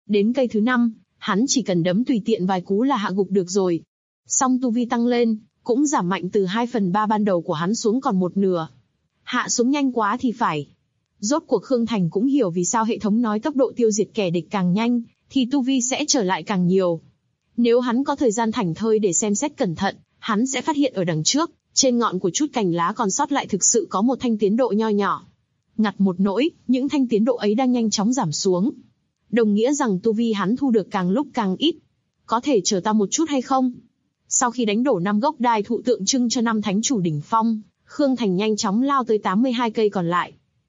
Speaker 2: Đến cây thứ 5, hắn chỉ cần đấm tùy tiện vài cú là hạ gục được rồi. Song tu vi tăng lên, cũng giảm mạnh từ 2/3 ban đầu của hắn xuống còn 1/2. Hạ xuống nhanh quá thì phải. Rốt cuộc Khương Thành cũng hiểu vì sao hệ thống nói tốc độ tiêu diệt kẻ địch càng nhanh, thì tu vi sẽ trở lại càng nhiều. Nếu hắn có thời gian thảnh thơi để xem xét cẩn thận, hắn sẽ phát hiện ở đằng trước, trên ngọn của chút cành lá còn sót lại thực sự có một thanh tiến độ nho nhỏ. Ngặt một nỗi, những thanh tiến độ ấy đang nhanh chóng giảm xuống. Đồng nghĩa rằng tu vi hắn thu được càng lúc càng ít. Có thể chờ ta một chút hay không? Sau khi đánh đổ 5 gốc đai thụ tượng trưng cho 5 thánh chủ đỉnh phong, Khương Thành nhanh chóng lao tới 82 cây còn lại.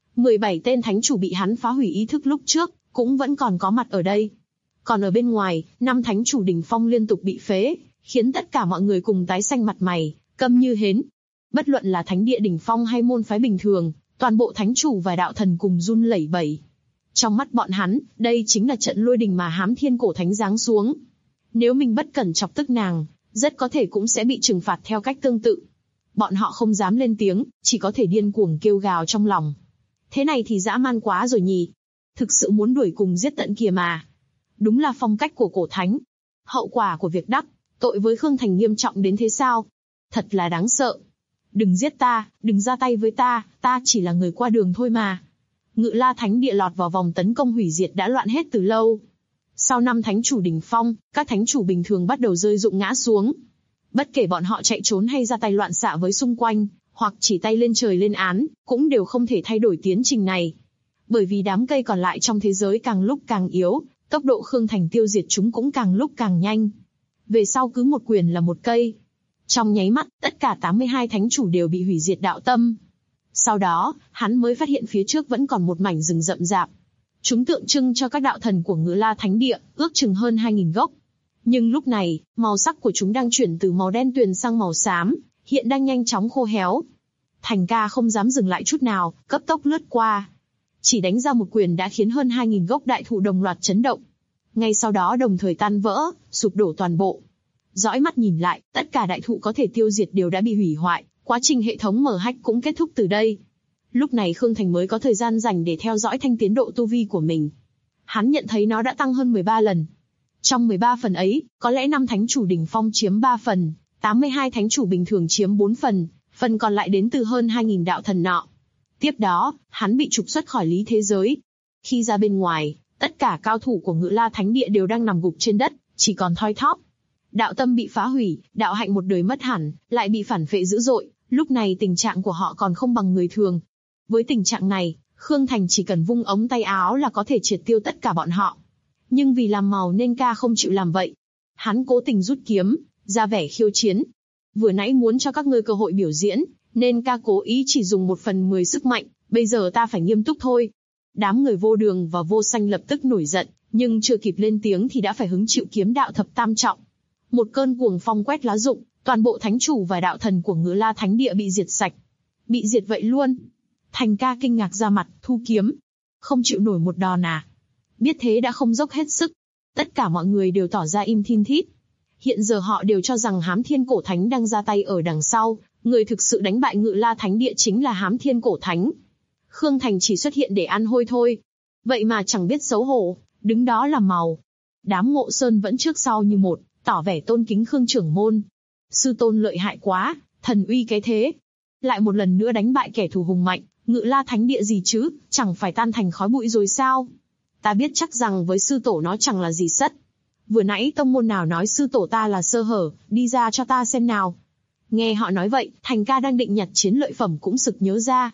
Speaker 2: 17 tên thánh chủ bị hắn phá hủy ý thức lúc trước, cũng vẫn còn có mặt ở đây. Còn ở bên ngoài, 5 thánh chủ đỉnh phong liên tục bị phế, khiến tất cả mọi người cùng tái xanh mặt mày, câm như hến. Bất luận là thánh địa đỉnh phong hay môn phái bình thường, toàn bộ thánh chủ và đạo thần cùng run lẩy bẩy. Trong mắt bọn hắn, đây chính là trận lôi đình mà Hám Thiên Cổ Thánh giáng xuống. Nếu mình bất cẩn chọc tức nàng, rất có thể cũng sẽ bị trừng phạt theo cách tương tự. Bọn họ không dám lên tiếng, chỉ có thể điên cuồng kêu gào trong lòng. Thế này thì dã man quá rồi nhỉ. Thực sự muốn đuổi cùng giết tận kìa mà. Đúng là phong cách của cổ thánh. Hậu quả của việc đắc tội với Khương Thành nghiêm trọng đến thế sao? Thật là đáng sợ. Đừng giết ta, đừng ra tay với ta chỉ là người qua đường thôi mà. Ngự La Thánh Địa lọt vào vòng tấn công hủy diệt đã loạn hết từ lâu. Sau 5 thánh chủ đỉnh phong, các thánh chủ bình thường bắt đầu rơi rụng ngã xuống. Bất kể bọn họ chạy trốn hay ra tay loạn xạ với xung quanh, hoặc chỉ tay lên trời lên án, cũng đều không thể thay đổi tiến trình này. Bởi vì đám cây còn lại trong thế giới càng lúc càng yếu, tốc độ Khương Thành tiêu diệt chúng cũng càng lúc càng nhanh. Về sau cứ một quyền là một cây. Trong nháy mắt, tất cả 82 thánh chủ đều bị hủy diệt đạo tâm. Sau đó, hắn mới phát hiện phía trước vẫn còn một mảnh rừng rậm rạp. Chúng tượng trưng cho các đạo thần của Ngự La Thánh Địa, ước chừng hơn 2.000 gốc. Nhưng lúc này, màu sắc của chúng đang chuyển từ màu đen tuyền sang màu xám, hiện đang nhanh chóng khô héo. Thành ca không dám dừng lại chút nào, cấp tốc lướt qua. Chỉ đánh ra một quyền đã khiến hơn 2.000 gốc đại thụ đồng loạt chấn động. Ngay sau đó đồng thời tan vỡ, sụp đổ toàn bộ. Dõi mắt nhìn lại, tất cả đại thụ có thể tiêu diệt đều đã bị hủy hoại, quá trình hệ thống mở hack cũng kết thúc từ đây. Lúc này Khương Thành mới có thời gian dành để theo dõi thanh tiến độ tu vi của mình. Hắn nhận thấy nó đã tăng hơn 13 lần. Trong 13 phần ấy, có lẽ 5 thánh chủ đỉnh phong chiếm 3 phần, 82 thánh chủ bình thường chiếm 4 phần, phần còn lại đến từ hơn 2.000 đạo thần nọ. Tiếp đó, hắn bị trục xuất khỏi lý thế giới. Khi ra bên ngoài, tất cả cao thủ của Ngự La Thánh Địa đều đang nằm gục trên đất, chỉ còn thoi thóp. Đạo tâm bị phá hủy, đạo hạnh một đời mất hẳn, lại bị phản phệ dữ dội, lúc này tình trạng của họ còn không bằng người thường. Với tình trạng này, Khương Thành chỉ cần vung ống tay áo là có thể triệt tiêu tất cả bọn họ. Nhưng vì làm màu nên ca không chịu làm vậy. Hắn cố tình rút kiếm, ra vẻ khiêu chiến. Vừa nãy muốn cho các ngươi cơ hội biểu diễn, nên ca cố ý chỉ dùng 1/10 sức mạnh, bây giờ ta phải nghiêm túc thôi. Đám người Vô Đường và Vô Xanh lập tức nổi giận, nhưng chưa kịp lên tiếng thì đã phải hứng chịu kiếm đạo thập tam trọng. Một cơn cuồng phong quét lá rụng, toàn bộ thánh chủ và đạo thần của Ngự La Thánh Địa bị diệt sạch. Bị diệt vậy luôn. Thành ca kinh ngạc ra mặt, thu kiếm. Không chịu nổi một đòn à? Biết thế đã không dốc hết sức. Tất cả mọi người đều tỏ ra im thin thít. Hiện giờ họ đều cho rằng Hám Thiên Cổ Thánh đang ra tay ở đằng sau, người thực sự đánh bại Ngự La Thánh Địa chính là Hám Thiên Cổ Thánh. Khương Thành chỉ xuất hiện để ăn hôi thôi. Vậy mà chẳng biết xấu hổ, đứng đó làm màu. Đám Ngộ Sơn vẫn trước sau như một, tỏ vẻ tôn kính Khương trưởng môn. Sư tôn lợi hại quá, thần uy cái thế. Lại một lần nữa đánh bại kẻ thù hùng mạnh, Ngự La Thánh Địa gì chứ, chẳng phải tan thành khói bụi rồi sao? Ta biết chắc rằng với sư tổ nó chẳng là gì sất. Vừa nãy tông môn nào nói sư tổ ta là sơ hở, đi ra cho ta xem nào. Nghe họ nói vậy, Thành ca đang định nhặt chiến lợi phẩm cũng sực nhớ ra.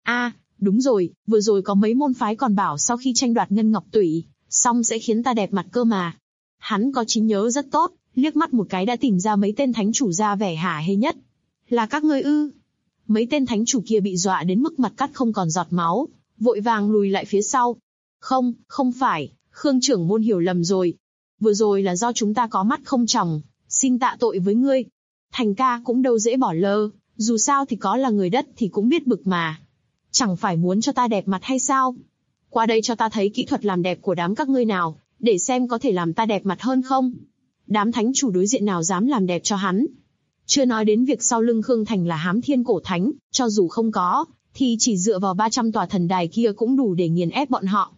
Speaker 2: Đúng rồi, vừa rồi có mấy môn phái còn bảo sau khi tranh đoạt ngân ngọc tủy, xong sẽ khiến ta đẹp mặt cơ mà. Hắn có trí nhớ rất tốt, liếc mắt một cái đã tìm ra mấy tên thánh chủ ra vẻ hả hê nhất. Là các ngươi ư? Mấy tên thánh chủ kia bị dọa đến mức mặt cắt không còn giọt máu, vội vàng lùi lại phía sau. Không phải, Khương trưởng môn hiểu lầm rồi. Vừa rồi là do chúng ta có mắt không tròng, xin tạ tội với ngươi. Thành ca cũng đâu dễ bỏ lơ, dù sao thì có là người đất thì cũng biết bực mà. Chẳng phải muốn cho ta đẹp mặt hay sao? Qua đây cho ta thấy kỹ thuật làm đẹp của đám các ngươi nào, để xem có thể làm ta đẹp mặt hơn không. Đám thánh chủ đối diện nào dám làm đẹp cho hắn. Chưa nói đến việc sau lưng Khương Thành là Hám Thiên Cổ Thánh, cho dù không có, thì chỉ dựa vào 300 tòa thần đài kia cũng đủ để nghiền ép bọn họ.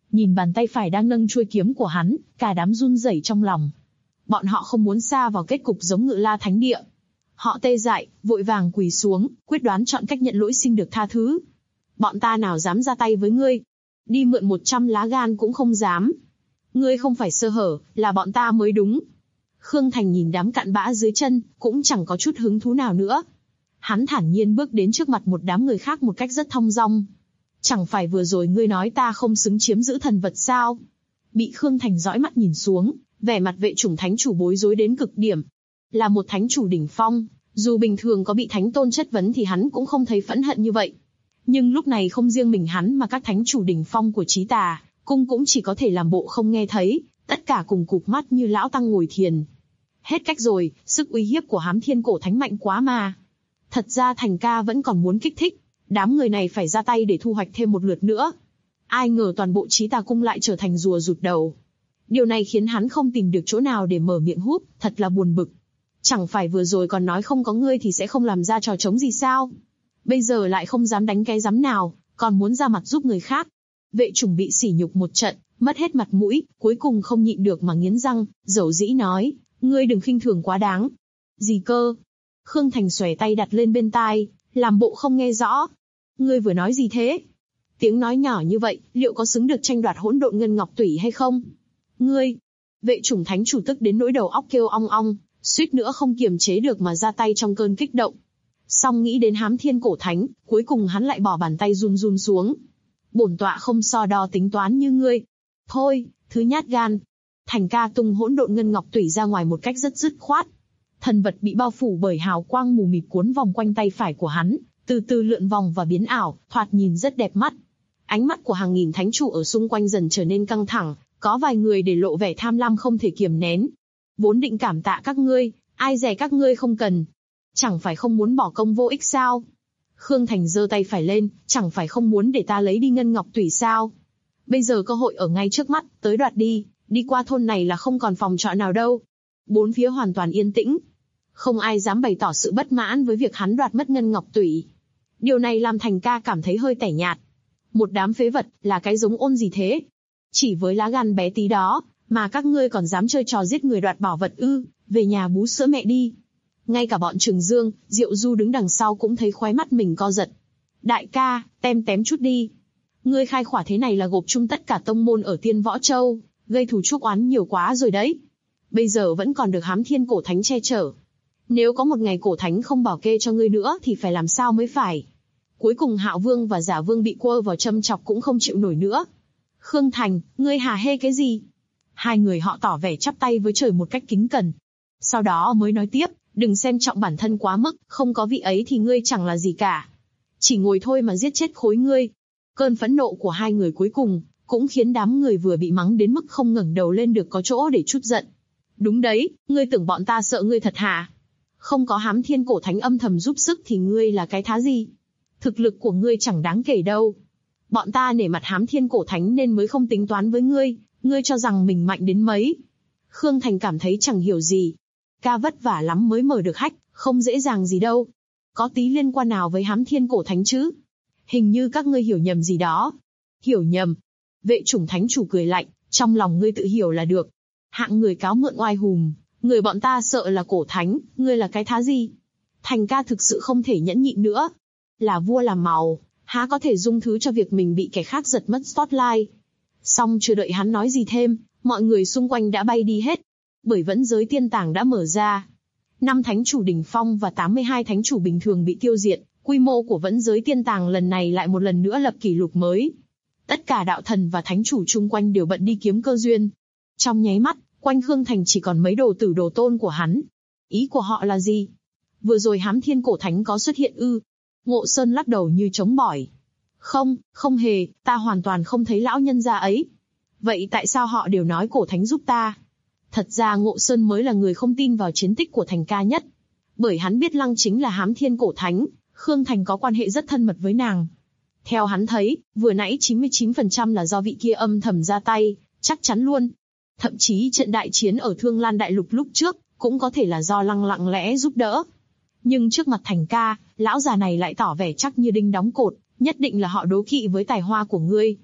Speaker 2: Nhìn bàn tay phải đang nâng chuôi kiếm của hắn, cả đám run rẩy trong lòng. Bọn họ không muốn sa vào kết cục giống Ngự La Thánh Địa. Họ tê dại, vội vàng quỳ xuống, quyết đoán chọn cách nhận lỗi xin được tha thứ. Bọn ta nào dám ra tay với ngươi? Đi mượn 100 lá gan cũng không dám. Ngươi không phải sơ hở, là bọn ta mới đúng. Khương Thành nhìn đám cặn bã dưới chân, cũng chẳng có chút hứng thú nào nữa. Hắn thản nhiên bước đến trước mặt một đám người khác một cách rất thong dong. Chẳng phải vừa rồi ngươi nói ta không xứng chiếm giữ thần vật sao? Bị Khương Thành dõi mắt nhìn xuống, vẻ mặt Vệ Chủng Thánh Chủ bối rối đến cực điểm. Là một thánh chủ đỉnh phong, dù bình thường có bị thánh tôn chất vấn thì hắn cũng không thấy phẫn hận như vậy. Nhưng lúc này không riêng mình hắn mà các thánh chủ đỉnh phong của Chí Tà cung cũng chỉ có thể làm bộ không nghe thấy, tất cả cùng cụp mắt như lão tăng ngồi thiền. Hết cách rồi, sức uy hiếp của Hám Thiên Cổ Thánh mạnh quá mà. Thật ra Thành ca vẫn còn muốn kích thích, đám người này phải ra tay để thu hoạch thêm một lượt nữa. Ai ngờ toàn bộ Chí Tà cung lại trở thành rùa rụt đầu. Điều này khiến hắn không tìm được chỗ nào để mở miệng húp, thật là buồn bực. Chẳng phải vừa rồi còn nói không có ngươi thì sẽ không làm ra trò trống gì sao? Bây giờ lại không dám đánh cái rắm nào, còn muốn ra mặt giúp người khác. Vệ Chủng bị sỉ nhục một trận, mất hết mặt mũi, cuối cùng không nhịn được mà nghiến răng, dầu dĩ nói, ngươi đừng khinh thường quá đáng. Gì cơ? Khương Thành xòe tay đặt lên bên tai, làm bộ không nghe rõ. Ngươi vừa nói gì thế? Tiếng nói nhỏ như vậy, liệu có xứng được tranh đoạt hỗn độn ngân ngọc tủy hay không? Ngươi! Vệ Chủng Thánh Chủ tức đến nỗi đầu óc kêu ong ong, suýt nữa không kiềm chế được mà ra tay trong cơn kích động. Song nghĩ đến Hám Thiên Cổ Thánh, cuối cùng hắn lại bỏ bàn tay run run xuống. Bổn tọa không so đo tính toán như ngươi. Thôi, thứ nhát gan. Thành ca tung hỗn độn ngân ngọc tủy ra ngoài một cách rất dứt khoát. Thần vật bị bao phủ bởi hào quang mù mịt cuốn vòng quanh tay phải của hắn, từ từ lượn vòng và biến ảo, thoạt nhìn rất đẹp mắt. Ánh mắt của hàng nghìn thánh chủ ở xung quanh dần trở nên căng thẳng, có vài người để lộ vẻ tham lam không thể kiềm nén. Vốn định cảm tạ các ngươi, ai dè các ngươi không cần. Chẳng phải không muốn bỏ công vô ích sao? Khương Thành giơ tay phải lên, chẳng phải không muốn để ta lấy đi ngân ngọc tủy sao? Bây giờ cơ hội ở ngay trước mắt, tới đoạt đi, đi qua thôn này là không còn phòng trọ nào đâu. Bốn phía hoàn toàn yên tĩnh. Không ai dám bày tỏ sự bất mãn với việc hắn đoạt mất ngân ngọc tủy. Điều này làm Thành ca cảm thấy hơi tẻ nhạt. Một đám phế vật, là cái giống ôn gì thế? Chỉ với lá gan bé tí đó, mà các ngươi còn dám chơi trò giết người đoạt bảo vật ư? Về nhà bú sữa mẹ đi. Ngay cả bọn Trường Dương, Diệu Du đứng đằng sau cũng thấy khóe mắt mình co giật. Đại ca, tem tém chút đi. Ngươi khai khỏa thế này là gộp chung tất cả tông môn ở Tiên Võ Châu, gây thù chuốc oán nhiều quá rồi đấy. Bây giờ vẫn còn được Hám Thiên Cổ Thánh che chở. Nếu có một ngày Cổ Thánh không bảo kê cho ngươi nữa thì phải làm sao mới phải. Cuối cùng Hạo Vương và Giả Vương bị quơ vào châm chọc cũng không chịu nổi nữa. Khương Thành, ngươi hả hê cái gì? Hai người họ tỏ vẻ chắp tay với trời một cách kính cẩn. Sau đó mới nói tiếp, đừng xem trọng bản thân quá mức, không có vị ấy thì ngươi chẳng là gì cả. Chỉ ngồi thôi mà giết chết khối ngươi. Cơn phẫn nộ của hai người cuối cùng, cũng khiến đám người vừa bị mắng đến mức không ngẩng đầu lên được có chỗ để trút giận. Đúng đấy, ngươi tưởng bọn ta sợ ngươi thật hả? Không có Hám Thiên Cổ Thánh âm thầm giúp sức thì ngươi là cái thá gì? Thực lực của ngươi chẳng đáng kể đâu. Bọn ta nể mặt Hám Thiên Cổ Thánh nên mới không tính toán với ngươi, ngươi cho rằng mình mạnh đến mấy. Khương Thành cảm thấy chẳng hiểu gì. Ca vất vả lắm mới mở được hách, không dễ dàng gì đâu. Có tí liên quan nào với Hám Thiên Cổ Thánh chứ? Hình như các ngươi hiểu nhầm gì đó. Hiểu nhầm? Vệ Chủng Thánh Chủ cười lạnh, trong lòng ngươi tự hiểu là được. Hạng người cáo mượn oai hùm, người bọn ta sợ là Cổ Thánh, ngươi là cái thá gì? Thành ca thực sự không thể nhẫn nhịn nữa. Là vua làm màu, há có thể dung thứ cho việc mình bị kẻ khác giật mất spotlight. Xong chưa đợi hắn nói gì thêm, mọi người xung quanh đã bay đi hết. Bởi Vẫn Giới Tiên Tàng đã mở ra. 5 thánh chủ đỉnh phong và 82 thánh chủ bình thường bị tiêu diệt, quy mô của Vẫn Giới Tiên Tàng lần này lại một lần nữa lập kỷ lục mới. Tất cả đạo thần và thánh chủ chung quanh đều bận đi kiếm cơ duyên. Trong nháy mắt, quanh Khương Thành chỉ còn mấy đồ tử đồ tôn của hắn. Ý của họ là gì? Vừa rồi Hám Thiên Cổ Thánh có xuất hiện ư? Ngộ Sơn lắc đầu như chống bỏi. Không, không hề, ta hoàn toàn không thấy lão nhân gia ấy. Vậy tại sao họ đều nói Cổ Thánh giúp ta? Thật ra Ngộ Sơn mới là người không tin vào chiến tích của Thành ca nhất. Bởi hắn biết Lăng chính là Hám Thiên Cổ Thánh, Khương Thành có quan hệ rất thân mật với nàng. Theo hắn thấy, vừa nãy 99% là do vị kia âm thầm ra tay, chắc chắn luôn. Thậm chí trận đại chiến ở Thương Lan Đại Lục lúc trước, cũng có thể là do Lăng lặng lẽ giúp đỡ. Nhưng trước mặt Thành ca, lão già này lại tỏ vẻ chắc như đinh đóng cột, nhất định là họ đố kỵ với tài hoa của ngươi.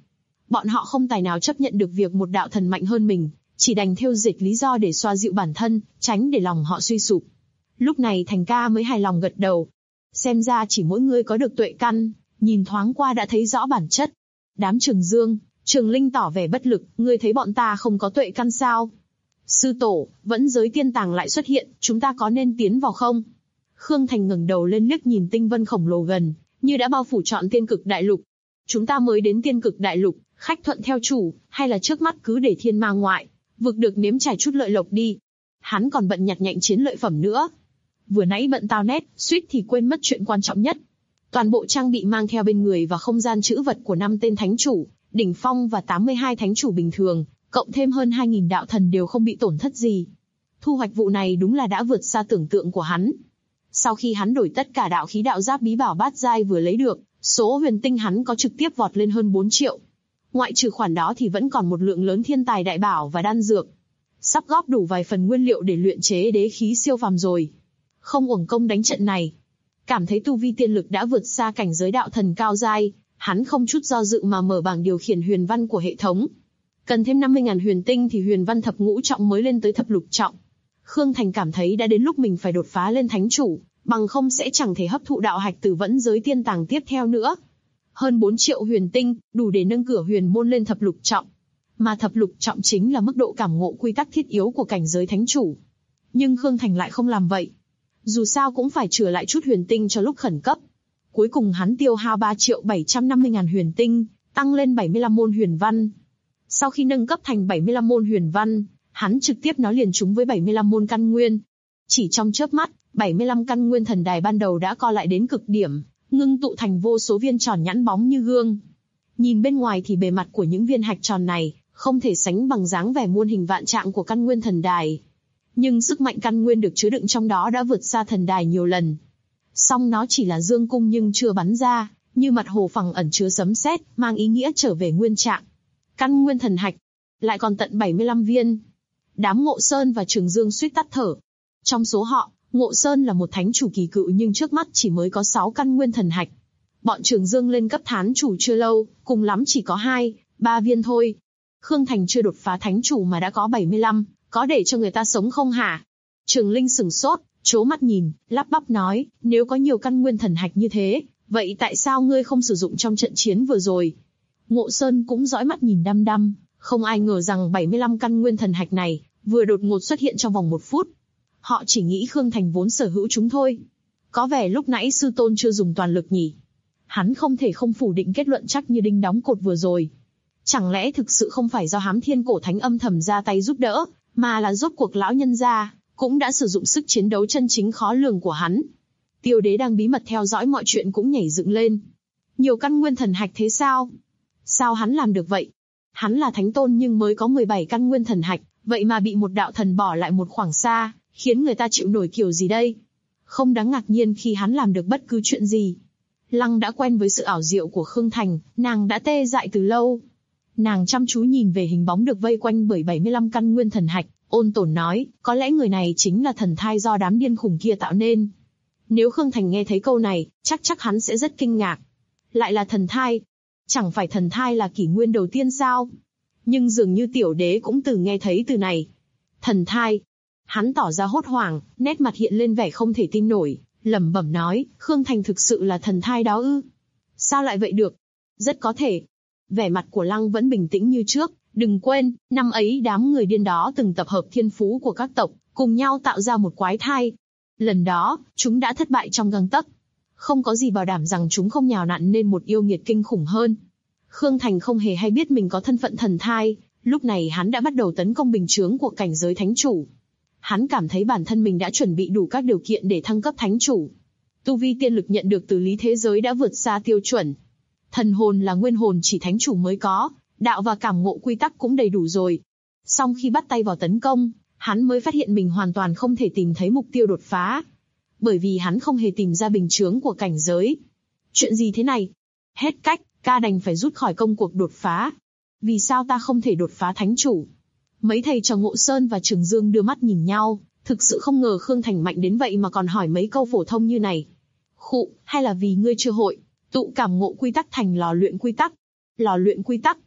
Speaker 2: Bọn họ không tài nào chấp nhận được việc một đạo thần mạnh hơn mình, chỉ đành thêu dệt lý do để xoa dịu bản thân, tránh để lòng họ suy sụp. Lúc này Thành ca mới hài lòng gật đầu. Xem ra chỉ mỗi ngươi có được tuệ căn, nhìn thoáng qua đã thấy rõ bản chất. Đám Trường Dương, Trường Linh tỏ vẻ bất lực, ngươi thấy bọn ta không có tuệ căn sao? Sư tổ, vẫn giới tiên tàng lại xuất hiện, chúng ta có nên tiến vào không? Khương Thành ngẩng đầu lên liếc nhìn tinh vân khổng lồ gần, như đã bao phủ trọn tiên cực đại lục. Chúng ta mới đến tiên cực đại lục, khách thuận theo chủ, hay là trước mắt cứ để thiên ma ngoại, vực được nếm trải chút lợi lộc đi. Hắn còn bận nhặt nhạnh chiến lợi phẩm nữa. Vừa nãy bận tao nét, suýt thì quên mất chuyện quan trọng nhất. Toàn bộ trang bị mang theo bên người và không gian trữ vật của 5 tên thánh chủ, đỉnh phong và 82 thánh chủ bình thường, cộng thêm hơn 2.000 đạo thần đều không bị tổn thất gì. Thu hoạch vụ này đúng là đã vượt xa tưởng tượng của hắn. Sau khi hắn đổi tất cả đạo khí đạo giáp bí bảo bát giai vừa lấy được, số huyền tinh hắn có trực tiếp vọt lên hơn 4 triệu. Ngoại trừ khoản đó thì vẫn còn một lượng lớn thiên tài đại bảo và đan dược. Sắp góp đủ vài phần nguyên liệu để luyện chế đế khí siêu phàm rồi. Không uổng công đánh trận này. Cảm thấy tu vi tiên lực đã vượt xa cảnh giới đạo thần cao giai, hắn không chút do dự mà mở bảng điều khiển huyền văn của hệ thống. Cần thêm 50.000 huyền tinh thì huyền văn thập ngũ trọng mới lên tới thập lục trọng. Khương Thành cảm thấy đã đến lúc mình phải đột phá lên thánh chủ, bằng không sẽ chẳng thể hấp thụ đạo hạch từ vẫn giới tiên tàng tiếp theo nữa. Hơn 4 triệu huyền tinh, đủ để nâng cửa huyền môn lên thập lục trọng. Mà thập lục trọng chính là mức độ cảm ngộ quy tắc thiết yếu của cảnh giới thánh chủ. Nhưng Khương Thành lại không làm vậy. Dù sao cũng phải chừa lại chút huyền tinh cho lúc khẩn cấp. Cuối cùng hắn tiêu hao 3.750.000 huyền tinh, tăng lên 75 môn huyền văn. Sau khi nâng cấp thành 75 môn huyền văn, hắn trực tiếp nói liền trúng với 75 môn căn nguyên. Chỉ trong chớp mắt, 75 căn nguyên thần đài ban đầu đã co lại đến cực điểm, ngưng tụ thành vô số viên tròn nhẵn bóng như gương. Nhìn bên ngoài thì bề mặt của những viên hạch tròn này không thể sánh bằng dáng vẻ muôn hình vạn trạng của căn nguyên thần đài. Nhưng sức mạnh căn nguyên được chứa đựng trong đó đã vượt xa thần đài nhiều lần. Song nó chỉ là dương cung nhưng chưa bắn ra, như mặt hồ phẳng ẩn chứa sấm sét, mang ý nghĩa trở về nguyên trạng. Căn nguyên thần hạch, lại còn tận 75 viên. Đám Ngộ Sơn và Trường Dương suýt tắt thở. Trong số họ, Ngộ Sơn là một thánh chủ kỳ cựu nhưng trước mắt chỉ mới có 6 căn nguyên thần hạch. Bọn Trường Dương lên cấp thán chủ chưa lâu, cùng lắm chỉ có 2-3 viên thôi. Khương Thành chưa đột phá thánh chủ mà đã có 75, có để cho người ta sống không hả? Trường Linh sửng sốt, trố mắt nhìn, lắp bắp nói, nếu có nhiều căn nguyên thần hạch như thế, vậy tại sao ngươi không sử dụng trong trận chiến vừa rồi? Ngộ Sơn cũng dõi mắt nhìn đăm đăm, không ai ngờ rằng 75 căn nguyên thần hạch này vừa đột ngột xuất hiện trong vòng 1 phút. Họ chỉ nghĩ Khương Thành vốn sở hữu chúng thôi. Có vẻ lúc nãy sư tôn chưa dùng toàn lực nhỉ? Hắn không thể không phủ định kết luận chắc như đinh đóng cột vừa rồi. Chẳng lẽ thực sự không phải do Hám Thiên Cổ Thánh âm thầm ra tay giúp đỡ, mà là rốt cuộc lão nhân gia cũng đã sử dụng sức chiến đấu chân chính khó lường của hắn. Tiêu Đế đang bí mật theo dõi mọi chuyện cũng nhảy dựng lên. Nhiều căn nguyên thần hạch thế sao? Sao hắn làm được vậy? Hắn là thánh tôn nhưng mới có 17 căn nguyên thần hạch, vậy mà bị một đạo thần bỏ lại một khoảng xa, khiến người ta chịu nổi kiểu gì đây? Không đáng ngạc nhiên khi hắn làm được bất cứ chuyện gì. Lăng đã quen với sự ảo diệu của Khương Thành, nàng đã tê dại từ lâu. Nàng chăm chú nhìn về hình bóng được vây quanh bởi 75 căn nguyên thần hạch, ôn tồn nói, có lẽ người này chính là thần thai do đám điên khủng kia tạo nên. Nếu Khương Thành nghe thấy câu này, chắc hắn sẽ rất kinh ngạc. Lại là thần thai? Chẳng phải thần thai là kỷ nguyên đầu tiên sao? Nhưng dường như Tiểu Đế cũng từng nghe thấy từ này. Thần thai? Hắn tỏ ra hốt hoảng, nét mặt hiện lên vẻ không thể tin nổi, lẩm bẩm nói, Khương Thành thực sự là thần thai đó ư? Sao lại vậy được? Rất có thể. Vẻ mặt của Lăng vẫn bình tĩnh như trước, đừng quên, năm ấy đám người điên đó từng tập hợp thiên phú của các tộc, cùng nhau tạo ra một quái thai. Lần đó, chúng đã thất bại trong gang tấc. Không có gì bảo đảm rằng chúng không nhào nặn nên một yêu nghiệt kinh khủng hơn. Khương Thành không hề hay biết mình có thân phận thần thai, lúc này hắn đã bắt đầu tấn công bình chướng của cảnh giới thánh chủ. Hắn cảm thấy bản thân mình đã chuẩn bị đủ các điều kiện để thăng cấp thánh chủ. Tu vi tiên lực nhận được từ lý thế giới đã vượt xa tiêu chuẩn. Thần hồn là nguyên hồn chỉ thánh chủ mới có, đạo và cảm ngộ quy tắc cũng đầy đủ rồi. Song khi bắt tay vào tấn công, hắn mới phát hiện mình hoàn toàn không thể tìm thấy mục tiêu đột phá. Bởi vì hắn không hề tìm ra bình chướng của cảnh giới. Chuyện gì thế này? Hết cách, ca đành phải rút khỏi công cuộc đột phá. Vì sao ta không thể đột phá thánh chủ? Mấy thầy trò Ngộ Sơn và Trường Dương đưa mắt nhìn nhau, thực sự không ngờ Khương Thành mạnh đến vậy mà còn hỏi mấy câu phổ thông như này. Khụ, hay là vì ngươi chưa hội tụ cảm ngộ quy tắc thành lò luyện quy tắc? Lò luyện quy tắc?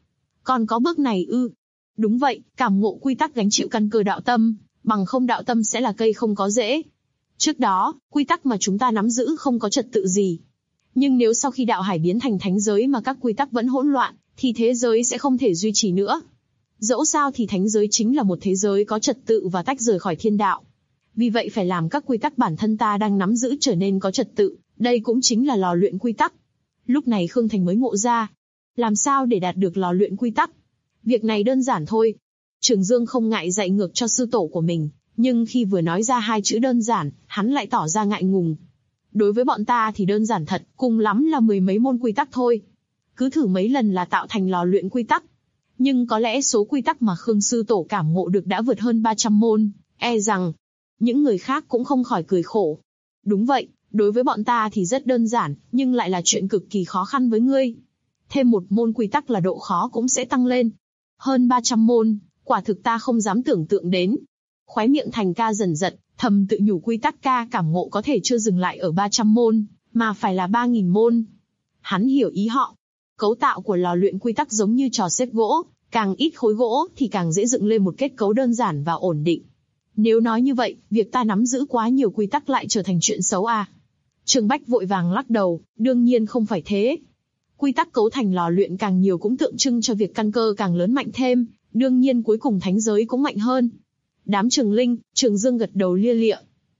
Speaker 2: Còn có bước này ư? Đúng vậy, cảm ngộ quy tắc gánh chịu căn cơ đạo tâm, bằng không đạo tâm sẽ là cây không có rễ. Trước đó, quy tắc mà chúng ta nắm giữ không có trật tự gì. Nhưng nếu sau khi đạo hải biến thành thánh giới mà các quy tắc vẫn hỗn loạn, thì thế giới sẽ không thể duy trì nữa. Dẫu sao thì thánh giới chính là một thế giới có trật tự và tách rời khỏi thiên đạo. Vì vậy phải làm các quy tắc bản thân ta đang nắm giữ trở nên có trật tự, đây cũng chính là lò luyện quy tắc. Lúc này Khương Thành mới ngộ ra. Làm sao để đạt được lò luyện quy tắc? Việc này đơn giản thôi. Trường Dương không ngại dạy ngược cho sư tổ của mình, nhưng khi vừa nói ra hai chữ đơn giản, hắn lại tỏ ra ngại ngùng. Đối với bọn ta thì đơn giản thật, cùng lắm là 10 mấy môn quy tắc thôi. Cứ thử mấy lần là tạo thành lò luyện quy tắc. Nhưng có lẽ số quy tắc mà Khương sư tổ cảm ngộ được đã vượt hơn 300 môn, e rằng những người khác cũng không khỏi cười khổ. Đúng vậy, đối với bọn ta thì rất đơn giản, nhưng lại là chuyện cực kỳ khó khăn với ngươi. Thêm một môn quy tắc là độ khó cũng sẽ tăng lên. Hơn 300 môn, quả thực ta không dám tưởng tượng đến. Khóe miệng Thành Ca dần giật, thầm tự nhủ quy tắc ca cảm ngộ có thể chưa dừng lại ở 300 môn, mà phải là 3.000 môn. Hắn hiểu ý họ. Cấu tạo của lò luyện quy tắc giống như trò xếp gỗ, càng ít khối gỗ thì càng dễ dựng lên một kết cấu đơn giản và ổn định. Nếu nói như vậy, việc ta nắm giữ quá nhiều quy tắc lại trở thành chuyện xấu à? Trương Bách vội vàng lắc đầu, đương nhiên không phải thế. Quy tắc cấu thành lò luyện càng nhiều cũng tượng trưng cho việc căn cơ càng lớn mạnh thêm, đương nhiên cuối cùng thánh giới cũng mạnh hơn. Đám Trường Linh, Trường Dương gật đầu lia lịa.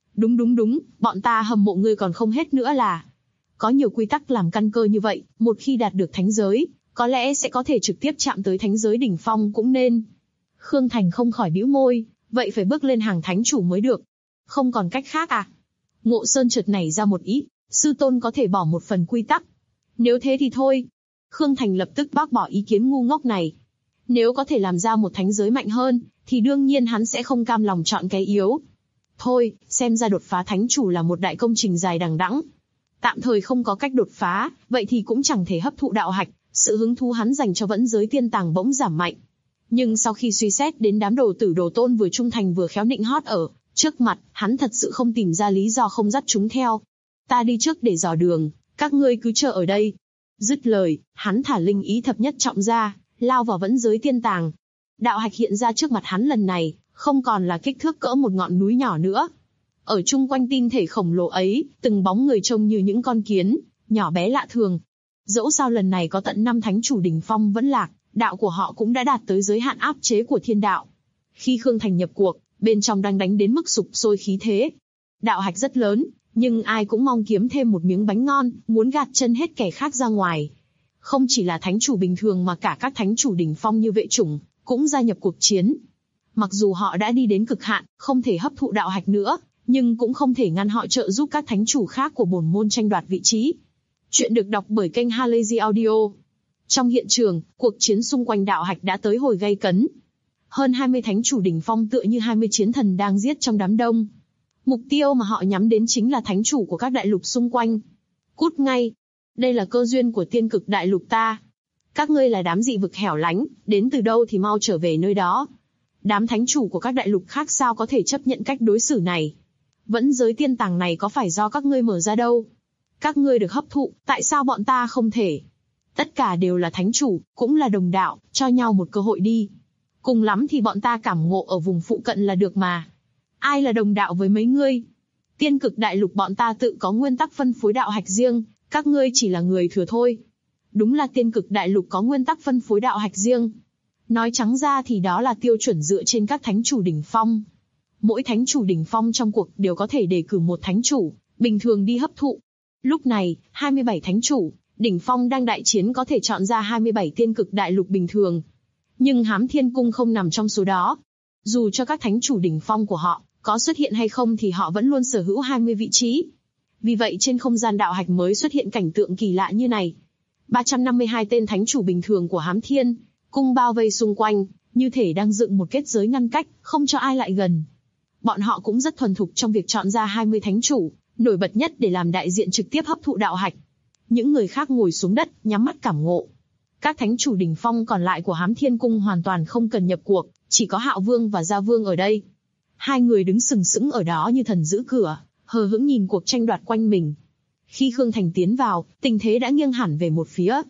Speaker 2: Đúng, bọn ta hâm mộ ngươi còn không hết nữa là. Có nhiều quy tắc làm căn cơ như vậy, một khi đạt được thánh giới, có lẽ sẽ có thể trực tiếp chạm tới thánh giới đỉnh phong cũng nên. Khương Thành không khỏi bĩu môi, vậy phải bước lên hàng thánh chủ mới được. Không còn cách khác à? Ngộ Sơn chợt nảy ra một ý, sư tôn có thể bỏ một phần quy tắc. Nếu thế thì thôi. Khương Thành lập tức bác bỏ ý kiến ngu ngốc này. Nếu có thể làm ra một thánh giới mạnh hơn, thì đương nhiên hắn sẽ không cam lòng chọn cái yếu. Thôi, xem ra đột phá thánh chủ là một đại công trình dài đằng đẵng. Tạm thời không có cách đột phá, vậy thì cũng chẳng thể hấp thụ đạo hạch, sự hứng thú hắn dành cho Vẫn Giới Tiên Tàng bỗng giảm mạnh. Nhưng sau khi suy xét đến đám đồ tử đồ tôn vừa trung thành vừa khéo nịnh hót ở trước mặt, hắn thật sự không tìm ra lý do không dắt chúng theo. Ta đi trước để dò đường, các ngươi cứ chờ ở đây. Dứt lời, hắn thả linh ý thập nhất trọng ra, lao vào Vẫn Giới Tiên Tàng. Đạo hạch hiện ra trước mặt hắn lần này, không còn là kích thước cỡ một ngọn núi nhỏ nữa. Ở chung quanh tinh thể khổng lồ ấy, từng bóng người trông như những con kiến, nhỏ bé lạ thường. Dẫu sao lần này có tận 5 thánh chủ đỉnh phong vẫn lạc, đạo của họ cũng đã đạt tới giới hạn áp chế của thiên đạo. Khi Khương Thành nhập cuộc, bên trong đang đánh đến mức sục sôi khí thế. Đạo hạch rất lớn, nhưng ai cũng mong kiếm thêm một miếng bánh ngon, muốn gạt chân hết kẻ khác ra ngoài. Không chỉ là thánh chủ bình thường mà cả các thánh chủ đỉnh phong như Vệ Chủng cũng gia nhập cuộc chiến. Mặc dù họ đã đi đến cực hạn, không thể hấp thụ đạo hạch nữa, nhưng cũng không thể ngăn họ trợ giúp các thánh chủ khác của bổn môn tranh đoạt vị trí. Chuyện được đọc bởi kênh Halazy Audio. Trong hiện trường, cuộc chiến xung quanh đạo hạch đã tới hồi gay cấn. Hơn 20 thánh chủ đỉnh phong tựa như 20 chiến thần đang giết trong đám đông. Mục tiêu mà họ nhắm đến chính là thánh chủ của các đại lục xung quanh. Cút ngay! Đây là cơ duyên của tiên cực đại lục ta. Các ngươi là đám dị vực hẻo lánh, đến từ đâu thì mau trở về nơi đó. Đám thánh chủ của các đại lục khác sao có thể chấp nhận cách đối xử này? Vẫn Giới Tiên Tàng này có phải do các ngươi mở ra đâu? Các ngươi được hấp thụ, tại sao bọn ta không thể? Tất cả đều là thánh chủ, cũng là đồng đạo, cho nhau một cơ hội đi. Cùng lắm thì bọn ta cảm ngộ ở vùng phụ cận là được mà. Ai là đồng đạo với mấy ngươi? Tiên cực đại lục bọn ta tự có nguyên tắc phân phối đạo hạch riêng, các ngươi chỉ là người thừa thôi. Đúng là tiên cực đại lục có nguyên tắc phân phối đạo hạch riêng. Nói trắng ra thì đó là tiêu chuẩn dựa trên các thánh chủ đỉnh phong. Mỗi thánh chủ đỉnh phong trong cuộc đều có thể đề cử một thánh chủ, bình thường đi hấp thụ. Lúc này, 27 thánh chủ, đỉnh phong đang đại chiến có thể chọn ra 27 tiên cực đại lục bình thường. Nhưng Hám Thiên Cung không nằm trong số đó. Dù cho các thánh chủ đỉnh phong của họ có xuất hiện hay không thì họ vẫn luôn sở hữu 20 vị trí. Vì vậy trên không gian đạo hạch mới xuất hiện cảnh tượng kỳ lạ như này. 352 tên thánh chủ bình thường của Hám Thiên Cung bao vây xung quanh, như thể đang dựng một kết giới ngăn cách, không cho ai lại gần. Bọn họ cũng rất thuần thục trong việc chọn ra 20 thánh chủ, nổi bật nhất để làm đại diện trực tiếp hấp thụ đạo hạch. Những người khác ngồi xuống đất, nhắm mắt cảm ngộ. Các thánh chủ đỉnh phong còn lại của Hám Thiên Cung hoàn toàn không cần nhập cuộc, chỉ có Hạo Vương và Gia Vương ở đây. Hai người đứng sừng sững ở đó như thần giữ cửa, hờ hững nhìn cuộc tranh đoạt quanh mình. Khi Khương Thành tiến vào, tình thế đã nghiêng hẳn về một phía.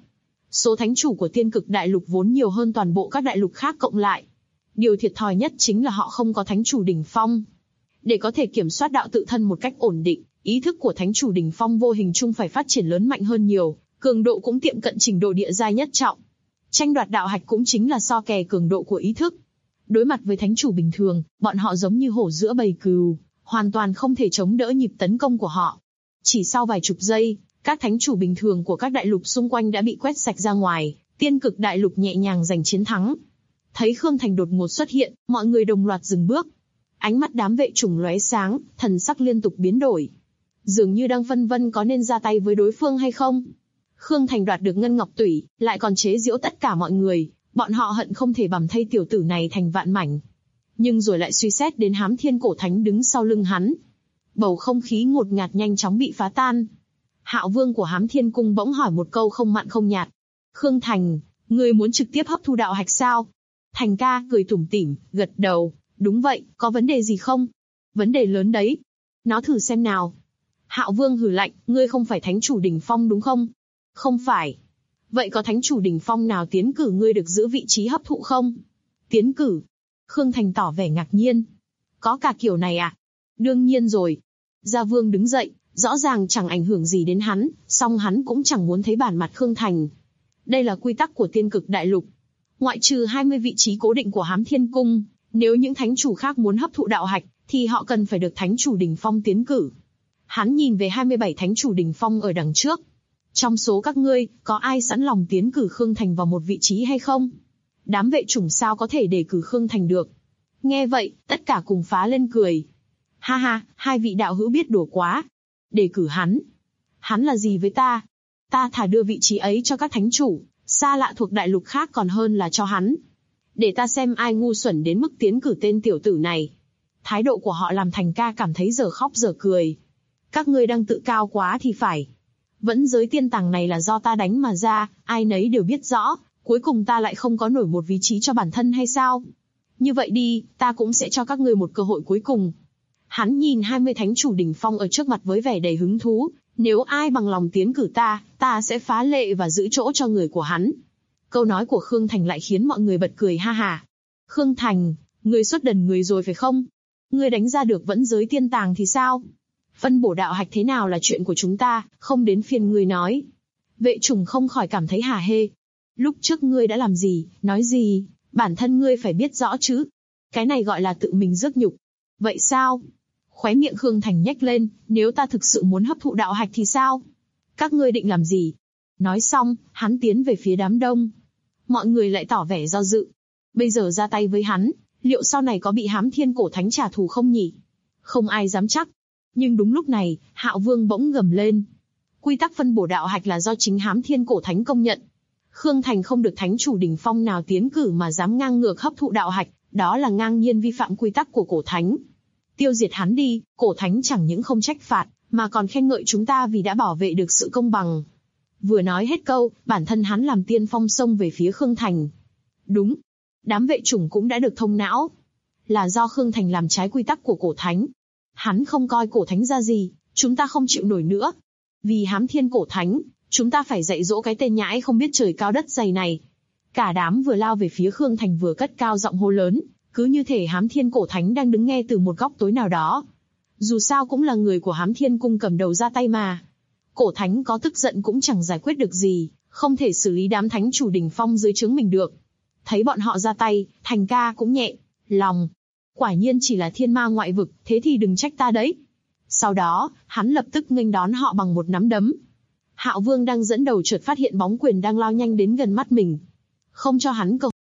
Speaker 2: Số thánh chủ của Tiên Cực Đại Lục vốn nhiều hơn toàn bộ các đại lục khác cộng lại. Điều thiệt thòi nhất chính là họ không có thánh chủ đỉnh phong. Để có thể kiểm soát đạo tự thân một cách ổn định, ý thức của thánh chủ đỉnh phong vô hình chung phải phát triển lớn mạnh hơn nhiều, cường độ cũng tiệm cận trình độ địa giai nhất trọng. Tranh đoạt đạo hạch cũng chính là so kè cường độ của ý thức. Đối mặt với thánh chủ bình thường, bọn họ giống như hổ giữa bầy cừu, hoàn toàn không thể chống đỡ nhịp tấn công của họ. Chỉ sau vài chục giây, các thánh chủ bình thường của các đại lục xung quanh đã bị quét sạch ra ngoài, Tiên Cực Đại Lục nhẹ nhàng giành chiến thắng. Thấy Khương Thành đột ngột xuất hiện, mọi người đồng loạt dừng bước. Ánh mắt đám vệ chủng lóe sáng, thần sắc liên tục biến đổi. Dường như đang phân vân có nên ra tay với đối phương hay không. Khương Thành đoạt được Ngân Ngọc Tủy, lại còn chế giễu tất cả mọi người, bọn họ hận không thể bằm thây tiểu tử này thành vạn mảnh. Nhưng rồi lại suy xét đến Hám Thiên Cổ Thánh đứng sau lưng hắn. Bầu không khí ngột ngạt nhanh chóng bị phá tan. Hạo Vương của Hám Thiên Cung bỗng hỏi một câu không mặn không nhạt. Khương Thành, ngươi muốn trực tiếp hấp thu đạo hạch sao? Thành ca cười tủm tỉm, gật đầu. Đúng vậy, có vấn đề gì không? Vấn đề lớn đấy. Nó thử xem nào. Hạo Vương hừ lạnh, ngươi không phải thánh chủ đỉnh phong đúng không? Không phải. Vậy có thánh chủ đỉnh phong nào tiến cử ngươi được giữ vị trí hấp thụ không? Tiến cử? Khương Thành tỏ vẻ ngạc nhiên. Có cả kiểu này à? Đương nhiên rồi. Gia Vương đứng dậy, rõ ràng chẳng ảnh hưởng gì đến hắn, song hắn cũng chẳng muốn thấy bản mặt Khương Thành. Đây là quy tắc của Tiên Cực Đại Lục. Ngoại trừ 20 vị trí cố định của Hám Thiên Cung, nếu những thánh chủ khác muốn hấp thụ đạo hạch, thì họ cần phải được thánh chủ đỉnh phong tiến cử. Hắn nhìn về 27 thánh chủ đỉnh phong ở đằng trước. Trong số các ngươi, có ai sẵn lòng tiến cử Khương Thành vào một vị trí hay không? Đám vệ chủng sao có thể đề cử Khương Thành được? Nghe vậy, tất cả cùng phá lên cười. Ha ha, hai vị đạo hữu biết đùa quá. Đề cử hắn. Hắn là gì với ta? Ta thà đưa vị trí ấy cho các thánh chủ, xa lạ thuộc đại lục khác còn hơn là cho hắn. Để ta xem ai ngu xuẩn đến mức tiến cử tên tiểu tử này. Thái độ của họ làm Thành ca cảm thấy giờ khóc giờ cười. Các ngươi đang tự cao quá thì phải. Vẫn giới tiên tàng này là do ta đánh mà ra, ai nấy đều biết rõ, cuối cùng ta lại không có nổi một vị trí cho bản thân hay sao? Như vậy đi, ta cũng sẽ cho các ngươi một cơ hội cuối cùng. Hắn nhìn 20 thánh chủ đỉnh phong ở trước mặt với vẻ đầy hứng thú, nếu ai bằng lòng tiến cử ta sẽ phá lệ và giữ chỗ cho người của hắn. Câu nói của Khương Thành lại khiến mọi người bật cười ha ha. Khương Thành, ngươi xuất đần người rồi phải không? Ngươi đánh ra được vẫn giới tiên tàng thì sao? Phân bổ đạo hạch thế nào là chuyện của chúng ta, không đến phiên ngươi nói. Vệ chủng không khỏi cảm thấy hả hê. Lúc trước ngươi đã làm gì, nói gì, bản thân ngươi phải biết rõ chứ. Cái này gọi là tự mình rước nhục. Vậy sao? Khóe miệng Khương Thành nhếch lên, nếu ta thực sự muốn hấp thụ đạo hạch thì sao? Các ngươi định làm gì? Nói xong, hắn tiến về phía đám đông. Mọi người lại tỏ vẻ do dự. Bây giờ ra tay với hắn, liệu sau này có bị Hám Thiên Cổ Thánh trả thù không nhỉ? Không ai dám chắc. Nhưng đúng lúc này, Hạo Vương bỗng gầm lên. Quy tắc phân bổ đạo hạch là do chính Hám Thiên Cổ Thánh công nhận. Khương Thành không được thánh chủ đỉnh phong nào tiến cử mà dám ngang ngược hấp thụ đạo hạch, đó là ngang nhiên vi phạm quy tắc của Cổ Thánh. Tiêu diệt hắn đi, Cổ Thánh chẳng những không trách phạt, mà còn khen ngợi chúng ta vì đã bảo vệ được sự công bằng. Vừa nói hết câu, bản thân hắn làm tiên phong xông về phía Khương Thành. Đúng, đám vệ chủng cũng đã được thông não. Là do Khương Thành làm trái quy tắc của Cổ Thánh. Hắn không coi Cổ Thánh ra gì, chúng ta không chịu nổi nữa. Vì Hám Thiên Cổ Thánh, chúng ta phải dạy dỗ cái tên nhãi không biết trời cao đất dày này. Cả đám vừa lao về phía Khương Thành vừa cất cao giọng hô lớn, cứ như thể Hám Thiên Cổ Thánh đang đứng nghe từ một góc tối nào đó. Dù sao cũng là người của Hám Thiên Cung cầm đầu ra tay mà. Cổ Thánh có tức giận cũng chẳng giải quyết được gì, không thể xử lý đám thánh chủ đỉnh phong dưới trướng mình được. Thấy bọn họ ra tay, Thành ca cũng nhẹ lòng. Quả nhiên chỉ là thiên ma ngoại vực, thế thì đừng trách ta đấy. Sau đó, hắn lập tức nghênh đón họ bằng một nắm đấm. Hạo Vương đang dẫn đầu chợt phát hiện bóng quyền đang lao nhanh đến gần mắt mình. Không cho hắn cơ hội.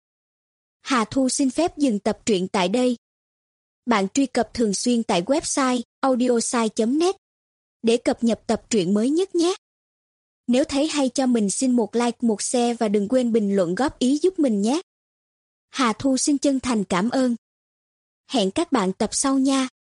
Speaker 3: Hà Thu xin phép dừng tập truyện tại đây. Bạn truy cập thường xuyên tại website audiosai.net để cập nhật tập truyện mới nhất nhé. Nếu thấy hay cho mình xin một like, một share và đừng quên bình luận góp ý giúp mình nhé. Hà Thu xin chân thành cảm ơn. Hẹn các bạn tập sau nha.